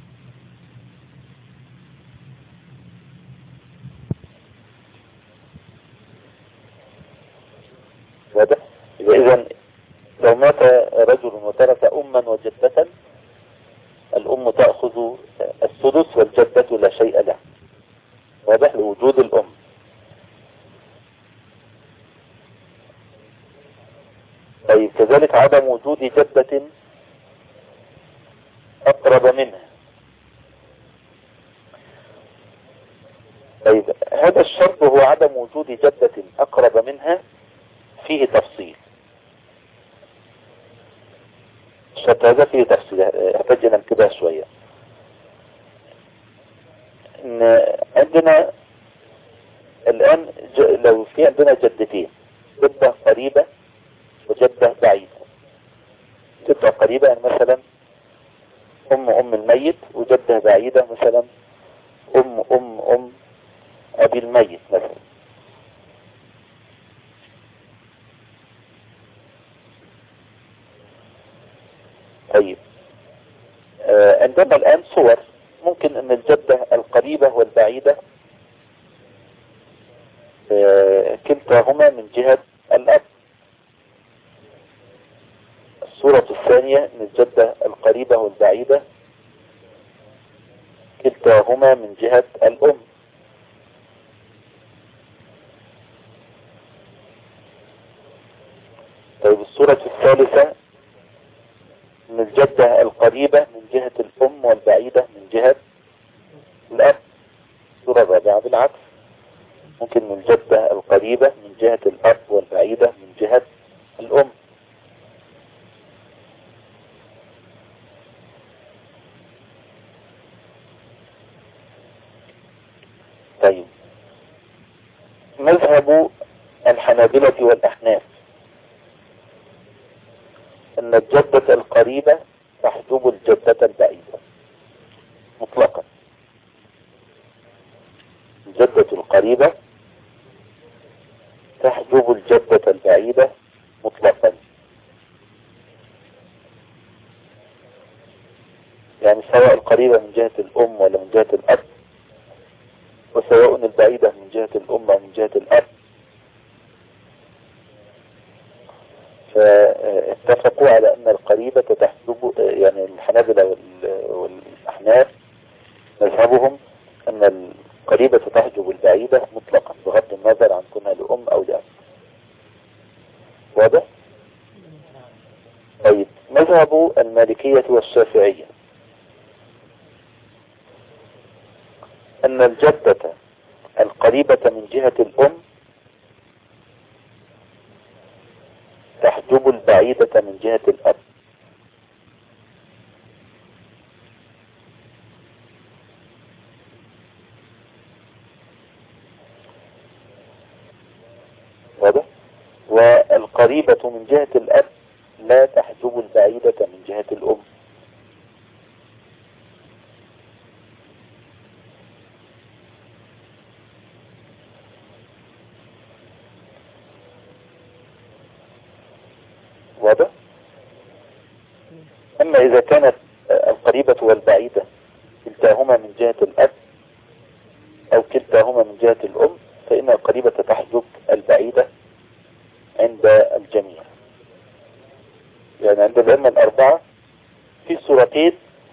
واضح؟ إذن لو مات رجل وترك أما وجدة، الأم تأخذ السدس والجدة لا شيء له. واضح؟ لوجود الأم. طيب كذلك عدم وجود جدة أقرب منها. طيب هذا الشرط هو عدم وجود جدة أقرب منها فيه تفصيل. الشرط هذا فيه تفصيل يحتاج إلى انتباه شوية. إن عندنا الآن لو في عندنا جدتين، جدة قريبة وجدة بعيدة. جدة قريبة يعني مثلا أم الميت، وجدة بعيدة مثلا أم أبي الميت مثلا. طيب عندنا الآن صور ممكن أن الجدة القريبة والبعيدة كلتاهما من جهة الأب. الصورة الثانية أن الجدة القريبة والبعيدة كلتاهما من جهة الأم. طيب الصورة الثالثة من الجدة القريبة من جهة الأم والبعيدة من جهة الأب. الصورة الرابعة بالعكس، ممكن من الجدة القريبة من جهة الأب والبعيدة من جهة الأم. طيب مذهب الحنابلة والأحناف أن الجدة القريبة تحجب الجدة البعيدة مطلقا. الجدة القريبة تحجب الجدة البعيدة مطلقا. يعني سواء القريبة من جهة الأم ولا من جهة الأب، وسواء البعيدة من جهة الأم أو من جهة الأب، فاتفقوا على أن القريبة تحجب. يعني الحنابلة والأحناف مذهبهم أن القريبة تحجب البعيدة مطلقا بغض النظر عن كونها لأم أو لأب. واضح؟ طيب مذهب المالكية والشافعية أن الجدة القريبة من جهة الأم تحجب البعيدة من جهة الأب. واضح؟ والقريبة من جهة الأب لا تحجب البعيدة من جهة الأم. واضح؟ أما إذا كانت القريبة والبعيدة كلتاهما من جهة الأب أو كلتاهما من جهة الأم، فإن القريبة تحجب البعيدة عند الجميع. يعني عند الأئمة الأربعة في صورتين،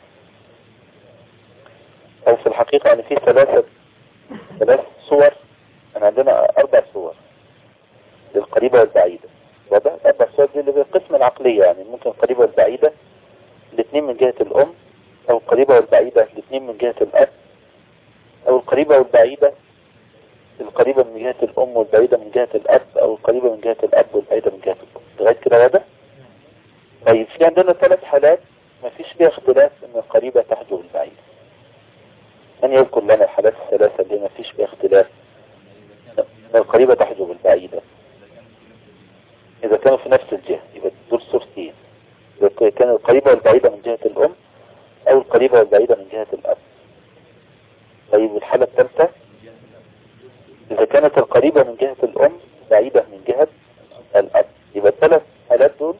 أو في الحقيقة يعني في ثلاث صور. أنا عندنا 4 صور للقريبة والبعيدة. واضح؟ 4 صور دي اللي بالقسمة العقلية، يعني ممكن القريبة والبعيدة الاثنين من جهة الأم، أو القريبة والبعيدة الاثنين من جهة الأب، أو القريبة والبعيدة القريبة من جهة الأم والبعيدة من جهة الأب، أو القريبة من جهة الأب والبعيدة من جهة الأم. لغاية كده واضح؟ طيب في عندنا 3 حالات ما فيش فيها اختلاف ان القريبة تحجب البعيدة. من يذكر لنا الحالات الثلاثة اللي ما فيش فيها اختلاف القريبة تحجب البعيدة؟ إذا كانوا في نفس الجهة يبقى دول صورتين، إذا كان القريبة والبعيدة من جهة الأم أو القريبة والبعيدة من جهة الأب. طيب الحالة الثالثة إذا كانت القريبة من جهة الأم بعيدة من جهة الأب. يبقى ال3 حالات دول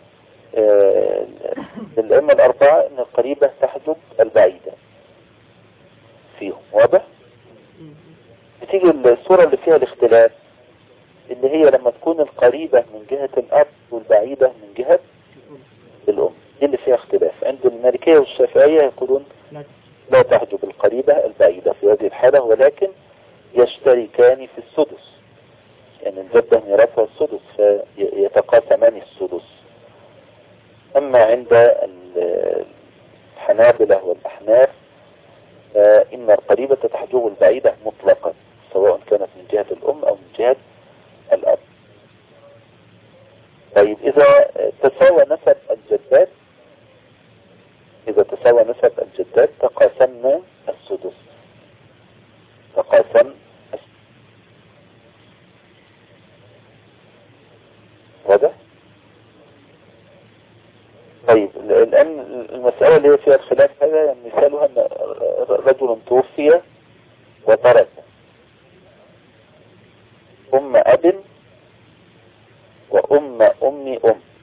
للأئمة الأربعة أن القريبة تحجب البعيدة فيهم. واضح؟ بتيجي الصورة اللي فيها الاختلاف اللي هي لما تكون القريبة من جهة الأب والبعيدة من جهة الأم، دي اللي فيها اختلاف. عند المالكية والشافعية يقولون لا تحجب القريبة البعيدة في هذه الحالة، ولكن يشتركان في السدس. يعني الجدة ميراثها السدس فيتقاسمان السدس. أما عند الحنابلة والأحناف فإن القريبة تحجب البعيدة مطلقا، سواء كانت من جهة الأم أو من جهة الأب. طيب إذا تساوى نسب الجدات، تقاسمنا السدس، واضح؟ طيب الآن المسألة اللي هي فيها الخلاف هذا مثالها أن رجل توفي وترك أم أب وأم أم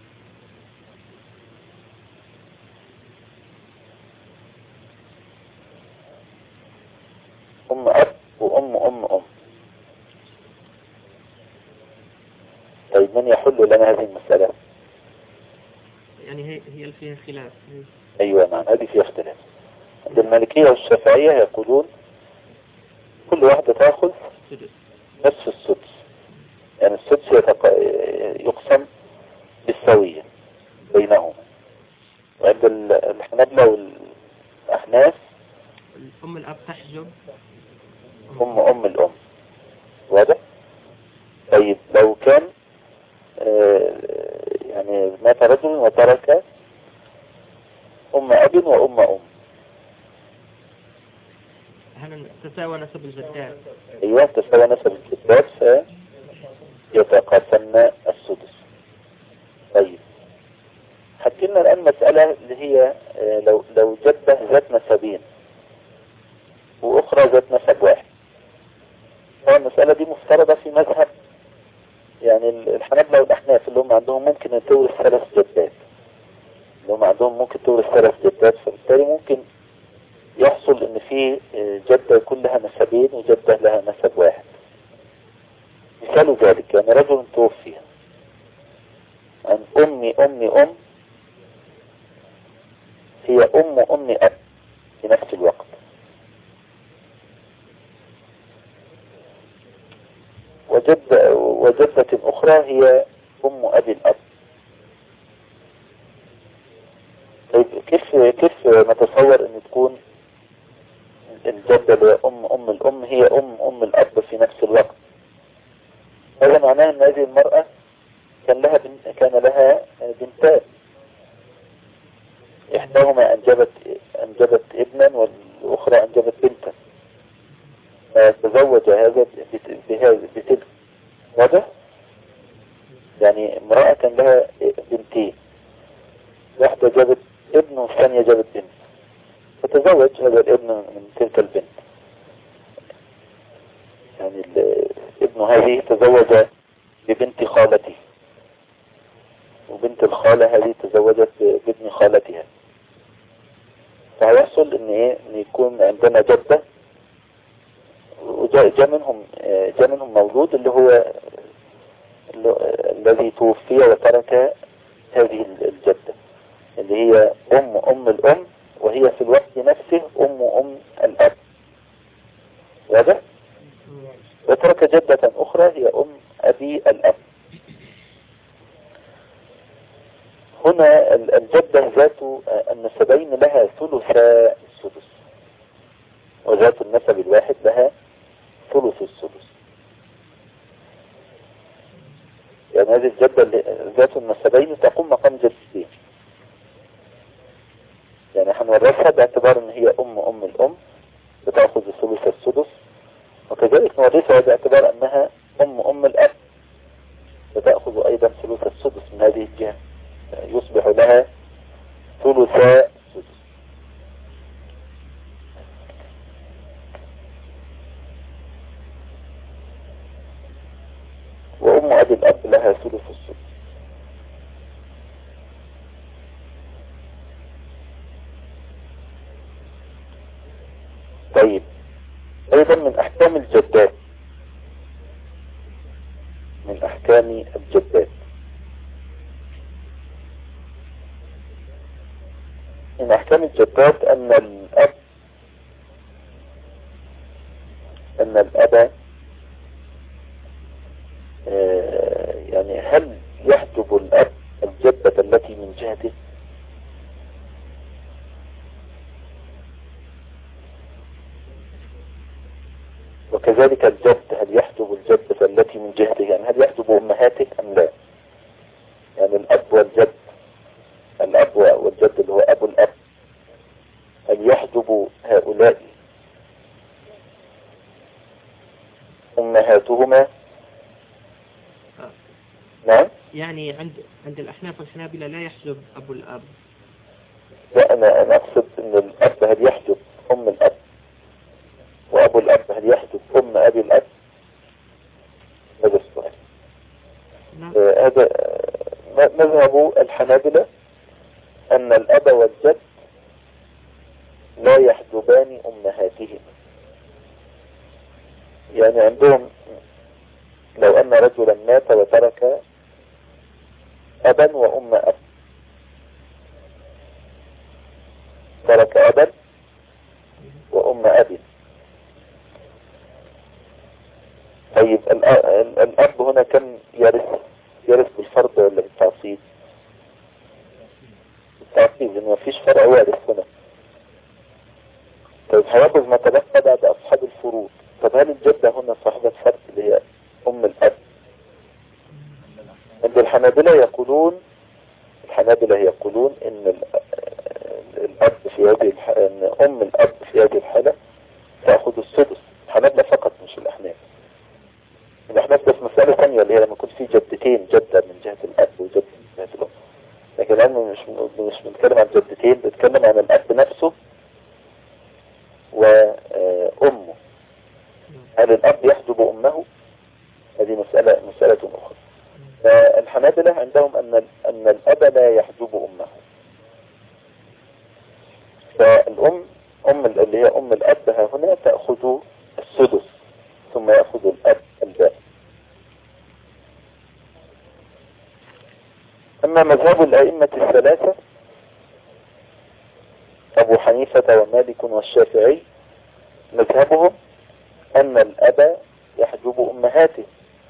أب وأم أم. طيب من يحل لنا هذه المسألة؟ يعني هي اللي فيها خلاف. أيوة نعم، هذه فيها اختلاف. عند المالكية والشافعية يقولون كل واحدة تأخذ نصف السدس، يعني السدس يقسم بالسوية بينهما. وعند الحنابلة والأحناف أم الأب تحجب أم الأم. واضح؟ طيب لو كان يعني مات رجل وترك أم أب وأم هل تساوى نسب الجدات؟ أيوة تساوى نسب الجدات فيتقاسمن السدس. طيب حكينا الآن مسألة اللي هي لو جدة ذات نسبين وأخرى ذات نسب واحد. طبعا المسألة دي مفترضة في مذهب يعني الحنابلة والأحناف اللي هم عندهم ممكن تورث 3 جدات، فبالتالي ممكن يحصل ان في جدة يكون لها نسبين وجدة لها نسب واحد. مثال ذلك يعني رجل توفي عن أم هي أم أب في نفس الوقت، وجدة أخرى هي أم أبي الأب. طيب كيف نتصور أن تكون الجدة اللي هي أم الأم هي أم الأب في نفس الوقت؟ هذا معناه أن هذه المرأة كان لها بنتان، إحداهما أنجبت ابنا والأخرى أنجبت بنتا، فتزوج هذا بتلك. واضح؟ يعني امرأة كان لها بنتين، واحدة جابت ابن والثانية جابت بنت، فتزوج هذا الابن من تلك البنت. يعني ابن هذه تزوج ببنت خالته، وبنت الخالة هذه تزوجت بابن خالتها. فهيحصل ان يكون عندنا جدة وجاء منهم مولود اللي هو الذي توفي وترك هذه الجدة اللي هي أم الأم، وهي في الوقت نفسه أم الأب. واضح؟ وترك جدة أخرى هي أم أبي الأب. هنا الجدة ذات النسبين لها ثلثا السدس، وذات النسب الواحد لها ثلث السدس. يعني هذه الجدة ذات النسبين تقوم مقام جدتين، يعني هنورثها باعتبار ان هي أم الأم بتأخذ ثلث السدس، وكذلك نورثها باعتبار انها أم الأب بتأخذ أيضا ثلث السدس من هذه الجهة، يصبح لها ثلثا السدس. وأم أبي الأب لها ثلث السدس. طيب أيضا من أحكام الجدات أن الأب يعني هل يحجب الأب الجدة التي من جهته؟ كذلك الجد، هل يحجب الجد التي من جهته، يعني هل يحجب أمهاته أم لا؟ يعني الأب والجد، الأب والجد اللي هو أبو الأب، هل يحجب هؤلاء أمهاتهما؟ نعم. يعني عند الأحناف والحنابلة لا يحجب أبو الأب. لا، أنا أقصد أن الأب هل يحجب أم الأب، وأبو الأب هل يحجب أم أبي الأب؟ هذا السؤال. هذا مذهب الحنابلة أن الأب والجد لا يحجبان أمهاتهم. يعني عندهم لو أن رجلا مات وترك أبا وأم أب، ترك أبا وأم أب، طيب الأب هنا كم يرث بالفرض ولا بالتعصيب؟ بالتعصيب، لأنه ما فيش فرع وارث هنا. طيب هيأخذ ما تبقى بعد أصحاب الفروض. طب هل الجدة هنا صاحبة فرد اللي هي أم الأب؟ عند الحنابلة يقولون إن الأب في هذه إن أم الأب في هذه الحالة تأخذ السدس. الحنابلة فقط مش الأحناف. الأحناف بس مسألة ثانية اللي هي لما يكون في جدتين، جدة من جهة الأب وجدة من جهة الأم. لكن الآن مش بنتكلم عن جدتين، بنتكلم عن الأب نفسه وأمه. هل الأب يحجب أمه؟ هذه مسألة أخرى. فالحنابلة عندهم أن الأب لا يحجب أمه. فالأم اللي هي أم الأب هنا تأخذ السدس، ثم يأخذ الأب الباقي. أما مذهب الأئمة الثلاثة أبو حنيفة ومالك والشافعي، مذهبهم أن الأب يحجب أمهاته،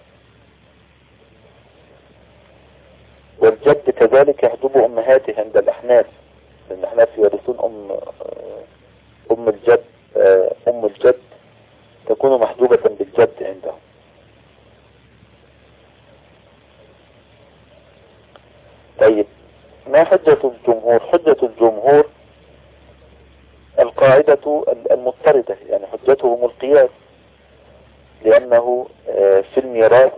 والجد كذلك يحجب أمهاته عند الأحناف، لأن الأحناف يورثون أم الجد تكون محجوبة بالجد عندهم. طيب ما حجة الجمهور؟ حجة الجمهور القاعدة المضطردة، يعني حجتهم القياس، لأنه في الميراث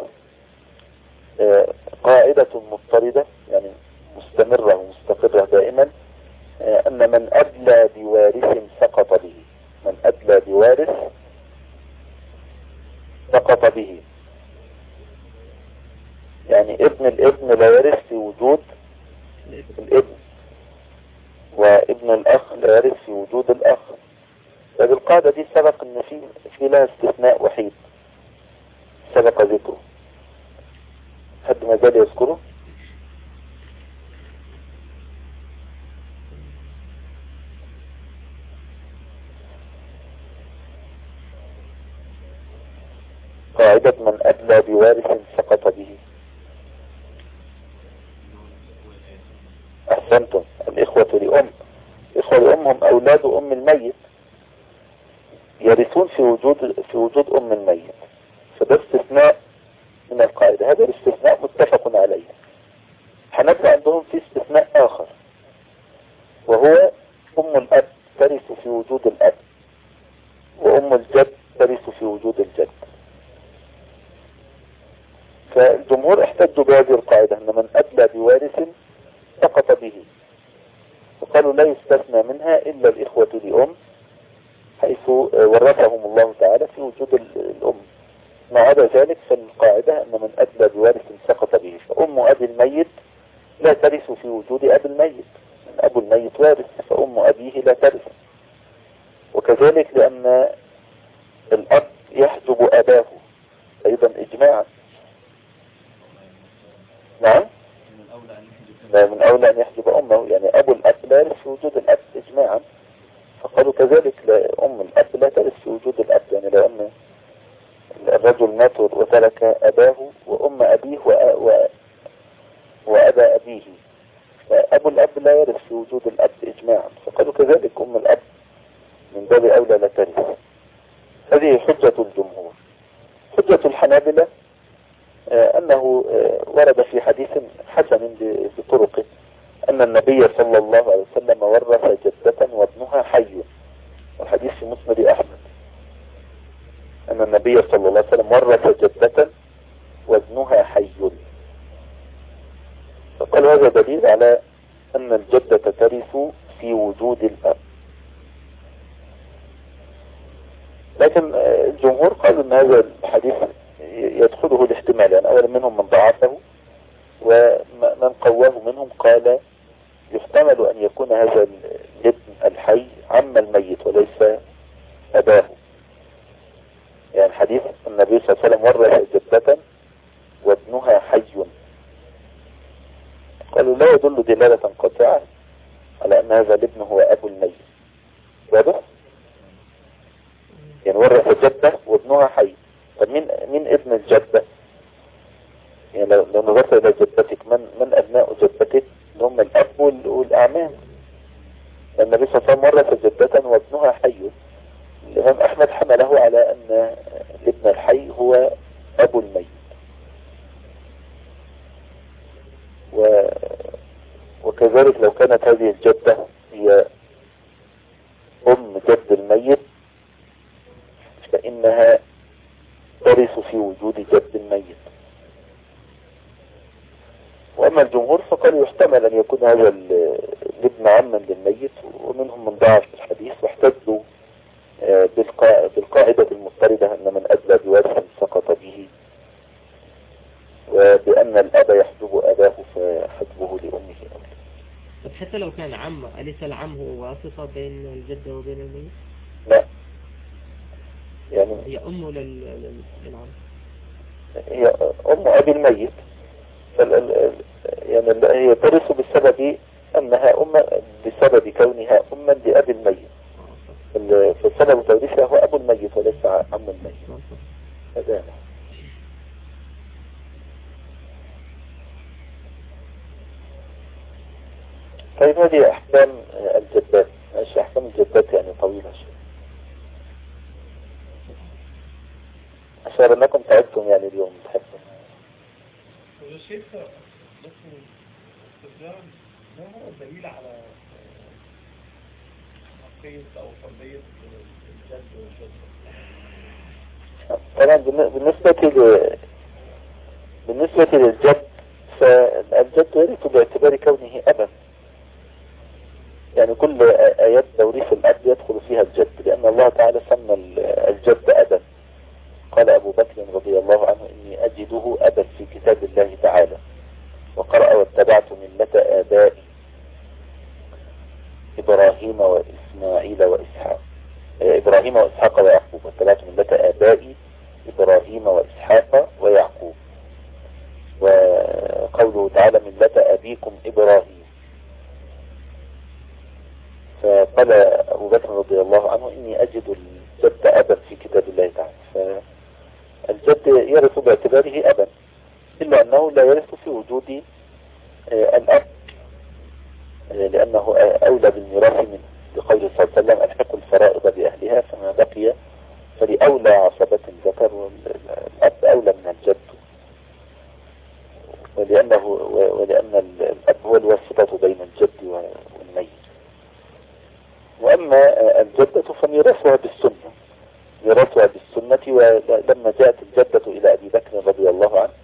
قاعدة مضطردة يعني مستمرة ومستقرة دائما، أن من أدلى بوارث سقط به. من أدلى بوارث سقط به، يعني ابن الابن لا يرث في وجود الابن، وابن الأخ لا يرث في وجود الأخ. فبالقاعدة دي سبق أن في لها استثناء وحيد سبق ذكره. حد ما زال يذكره؟ قاعدة من أدلى بوارث سقط به. أحسنتم. الإخوة لأم، الإخوة لأم هم أولاد أم الميت، يرثون في وجود أم الميت. فده استثناء من القاعدة. هذا الاستثناء متفق عليه. حنبدأ عندهم في استثناء آخر، وهو أم الأب ترث في وجود الأب، وأم الجد ترث في وجود الجد. فالجمهور احتجوا بهذه القاعدة أن من أدلى بوارث سقط به، وقالوا لا يستثنى منها إلا الإخوة لأم، حيث ورثهم الله تعالى في وجود الأم. ما عدا ذلك فالقاعدة أن من أدلى بوارث سقط به، فأم أبي الميت لا ترث في وجود أبي الميت، أبو الميت وارث، فأم أبيه لا ترث. وكذلك لأن الأب يحجب أباه أيضا إجماعا. نعم، من أولى أن يحجب أمه، يعني أبو الأب لا يرث في وجود الأب إجماعا. فقالوا كذلك أم الأب لا ترث في وجود الأب، يعني لو أن الرجل مات وترك أباه وأم أبيه وأبا أبيه، فأبو الأب لا يرث في وجود الأب إجماعا. فقالوا كذلك أم الأب من باب أولى لا ترث. هذه حجة الجمهور. حجة الحنابلة أنه ورد في حديث حسن بطرق أن النبي صلى الله عليه وسلم ورث جدة وابنها حي، والحديث في مسند أحمد أن النبي صلى الله عليه وسلم ورث جدة وابنها حي. فقال هذا دليل على أن الجدة ترث في وجود الأب. لكن الجمهور قالوا أن هذا الحديث يدخله الاحتمال، يعني أولا منهم من ضعفه، ومن قواه منهم قال يحتمل أن يكون هذا الابن الحي عم الميت وليس أباه. يعني حديث النبي صلى الله عليه وسلم ورث جدة وابنها حي، قالوا لا يدل دلالة قاطعة على أن هذا الابن هو أبو الميت. واضح؟ يعني ورث جدة وابنها حي. طب مين ابن الجدة؟ يعني لو نظرت إلى جدتك من أبناء جدتك؟ هم الأب والأعمام. النبي صلى الله عليه وسلم ورث جدة وابنها حي. الإمام أحمد حمله على أن الابن الحي هو أبو الميت. وكذلك لو كانت هذه الجدة هي أم جد الميت فإنها ترث في وجود جد الميت. وأما الجمهور فقالوا يحتمل أن يكون هذا الابن عما للميت، ومنهم من ضعف الحديث واحتجوا بالقاعدة المضطردة أن من أدلى بوارث سقط به، وبأن الأب يحجب أباه فحجبه لأمه أولى. طب حتى لو كان عم، أليس العم هو واسطة بين الجدة وبين الميت؟ لا، يعني هي أمه للعم، هي أم أبي الميت، يعني هي ترث بسبب أنها بسبب كونها أما لأبي الميت، فالسبب توريثها هو أبو الميت وليس عم الميت. هذا طيب. هذه أحكام الجدات. ماشي، أحكام الجدات يعني طويلة شوية، أشعر أنكم تعبتم يعني اليوم تحبون. يا شيخ بس استخدام ما هو الدليل على حقية أو فردية الجد والجدة؟ طبعا بالنسبة للجد فالجد يرث باعتبار كونه أبا. يعني كل آيات توريث الأب يدخل فيها الجد، لأن الله تعالى سمى الجد أبا. قال أبو بكر رضي الله عنه إني أجده أبا في كتاب الله تعالى، وقرأ واتبعت ملة آبائي إبراهيم وإسماعيل وإسحاق، إبراهيم وإسحاق ويعقوب، واتبعت ملة آبائي إبراهيم وإسحاق ويعقوب. وقوله تعالى ملة أبيكم إبراهيم، فقال أبو بكر رضي الله عنه إني أجد الجد أبا في كتاب الله تعالى. فالجد يرث باعتباره أبا، إلا أنه لا يرث في وجود الأب، لأنه أولى بالميراث منه، لقوله صلى الله عليه وسلم الحقوا الفرائض بأهلها فما بقي فلأولى عصبة ذكر، والأب أولى من الجد، ولأن الأب هو الواسطة بين الجد والميت. وأما الجدة فميراثها بالسنة، ولما جاءت الجدة إلى أبي بكر رضي الله عنه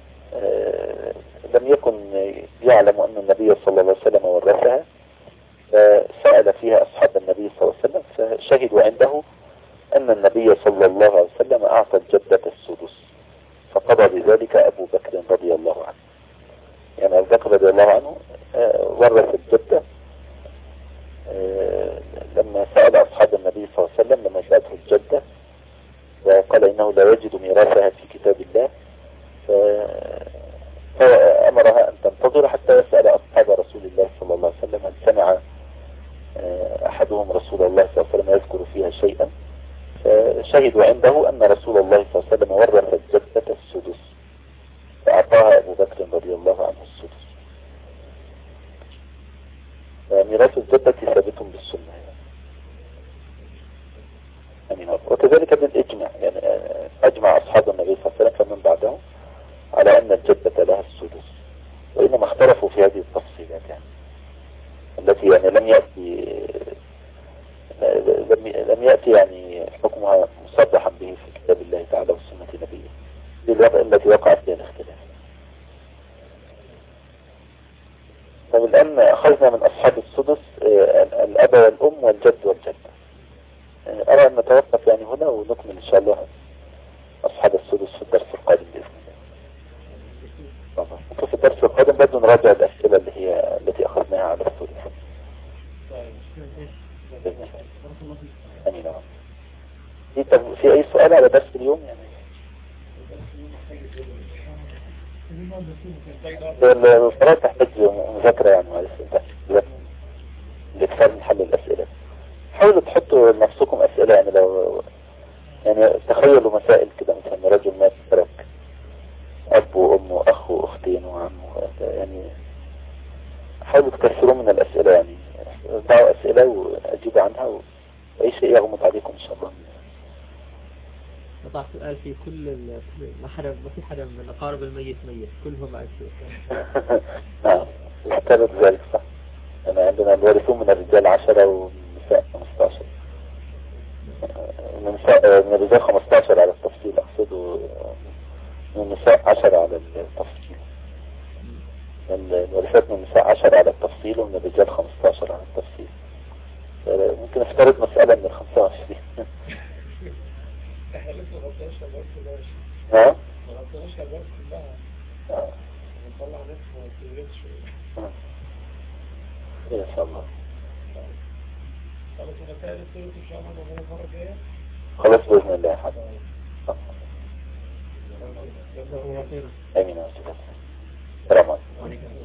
لم يكن يعلم أن النبي صلى الله عليه وسلم ورثها، فسأل فيها أصحاب النبي صلى الله عليه وسلم فشهدوا عنده أن النبي صلى الله عليه وسلم أعطى الجدة السدس، فقضى بذلك أبو بكر رضي الله عنه. يعني أبو بكر رضي الله عنه ورث الجدة لما سأل أصحاب النبي صلى الله عليه وسلم، لما جاءته الجدة وقال إنه لا يجد ميراثها في كتاب الله، فأمرها أن تنتظر حتى يسأل أصحاب رسول الله صلى الله عليه وسلم هل سمع أحدهم رسول الله صلى الله عليه وسلم يذكر فيها شيئا، فشهدوا عنده أن رسول الله صلى الله عليه وسلم ورث الجدة السدس، فأعطاها أبو بكر رضي الله عنه السدس. فميراث الجدة ثابت بالسنة يعني. وكذلك بالإجماع. النبي صلى الله عليه وسلم فمن بعدهم على أن الجدة لها السدس، وإنما اختلفوا في هذه التفصيلات يعني التي يعني لم يأتي يعني حكمها مصرحا به في كتاب الله تعالى وسنة نبيه، للوضع التي وقعت فيها الاختلاف. طب الآن أخذنا من أصحاب السدس الأب والأم والجد والجدة. أرى أن نتوقف يعني هنا ونكمل إن شاء الله أصحاب السدس في الدرس القادم بإذن الله. ممكن في الدرس القادم بدنا نراجع الأسئلة التي أخذناها على السدس. أمين. طب في أي سؤال على درس اليوم يعني؟ الصلاة تحتاج مذاكرة يعني معلش لإكثار من حل الأسئلة. حاولوا تحطوا لنفسكم أسئلة يعني لو يعني تخيلوا مسائل كده، مثلا رجل مات ترك أب وأم وأخ وأختين وعم يعني حاولوا تكثروا من الأسئلة يعني ضعوا أسئلة وأجيبوا عنها وأي شيء يغمض عليكم إن شاء الله. وضع سؤال في كل ما في حدا من أقارب الميت ميت كلهم عايشين. نعم اعتبر ذلك صح. أنا عندنا الوارثون من الرجال 10 والنساء 15. من الرجال 15 على التفصيل أقصد، من النساء 10 على التفصيل. الوارثات من النساء 10 على التفصيل ومن الرجال 15 على التفصيل. ممكن افترض مسألة من 25. احنا لسه ما غطيناش الأبواب كلها. ها؟ ما غطيناش الأبواب كلها. بنطلع ناس ما تدرسش. إن شاء الله. خلاص مسائل الثلث إن شاء الله المرة الجاية. خلاص بإذن الله يا حبيبي. آمين يا رب. السلام عليكم.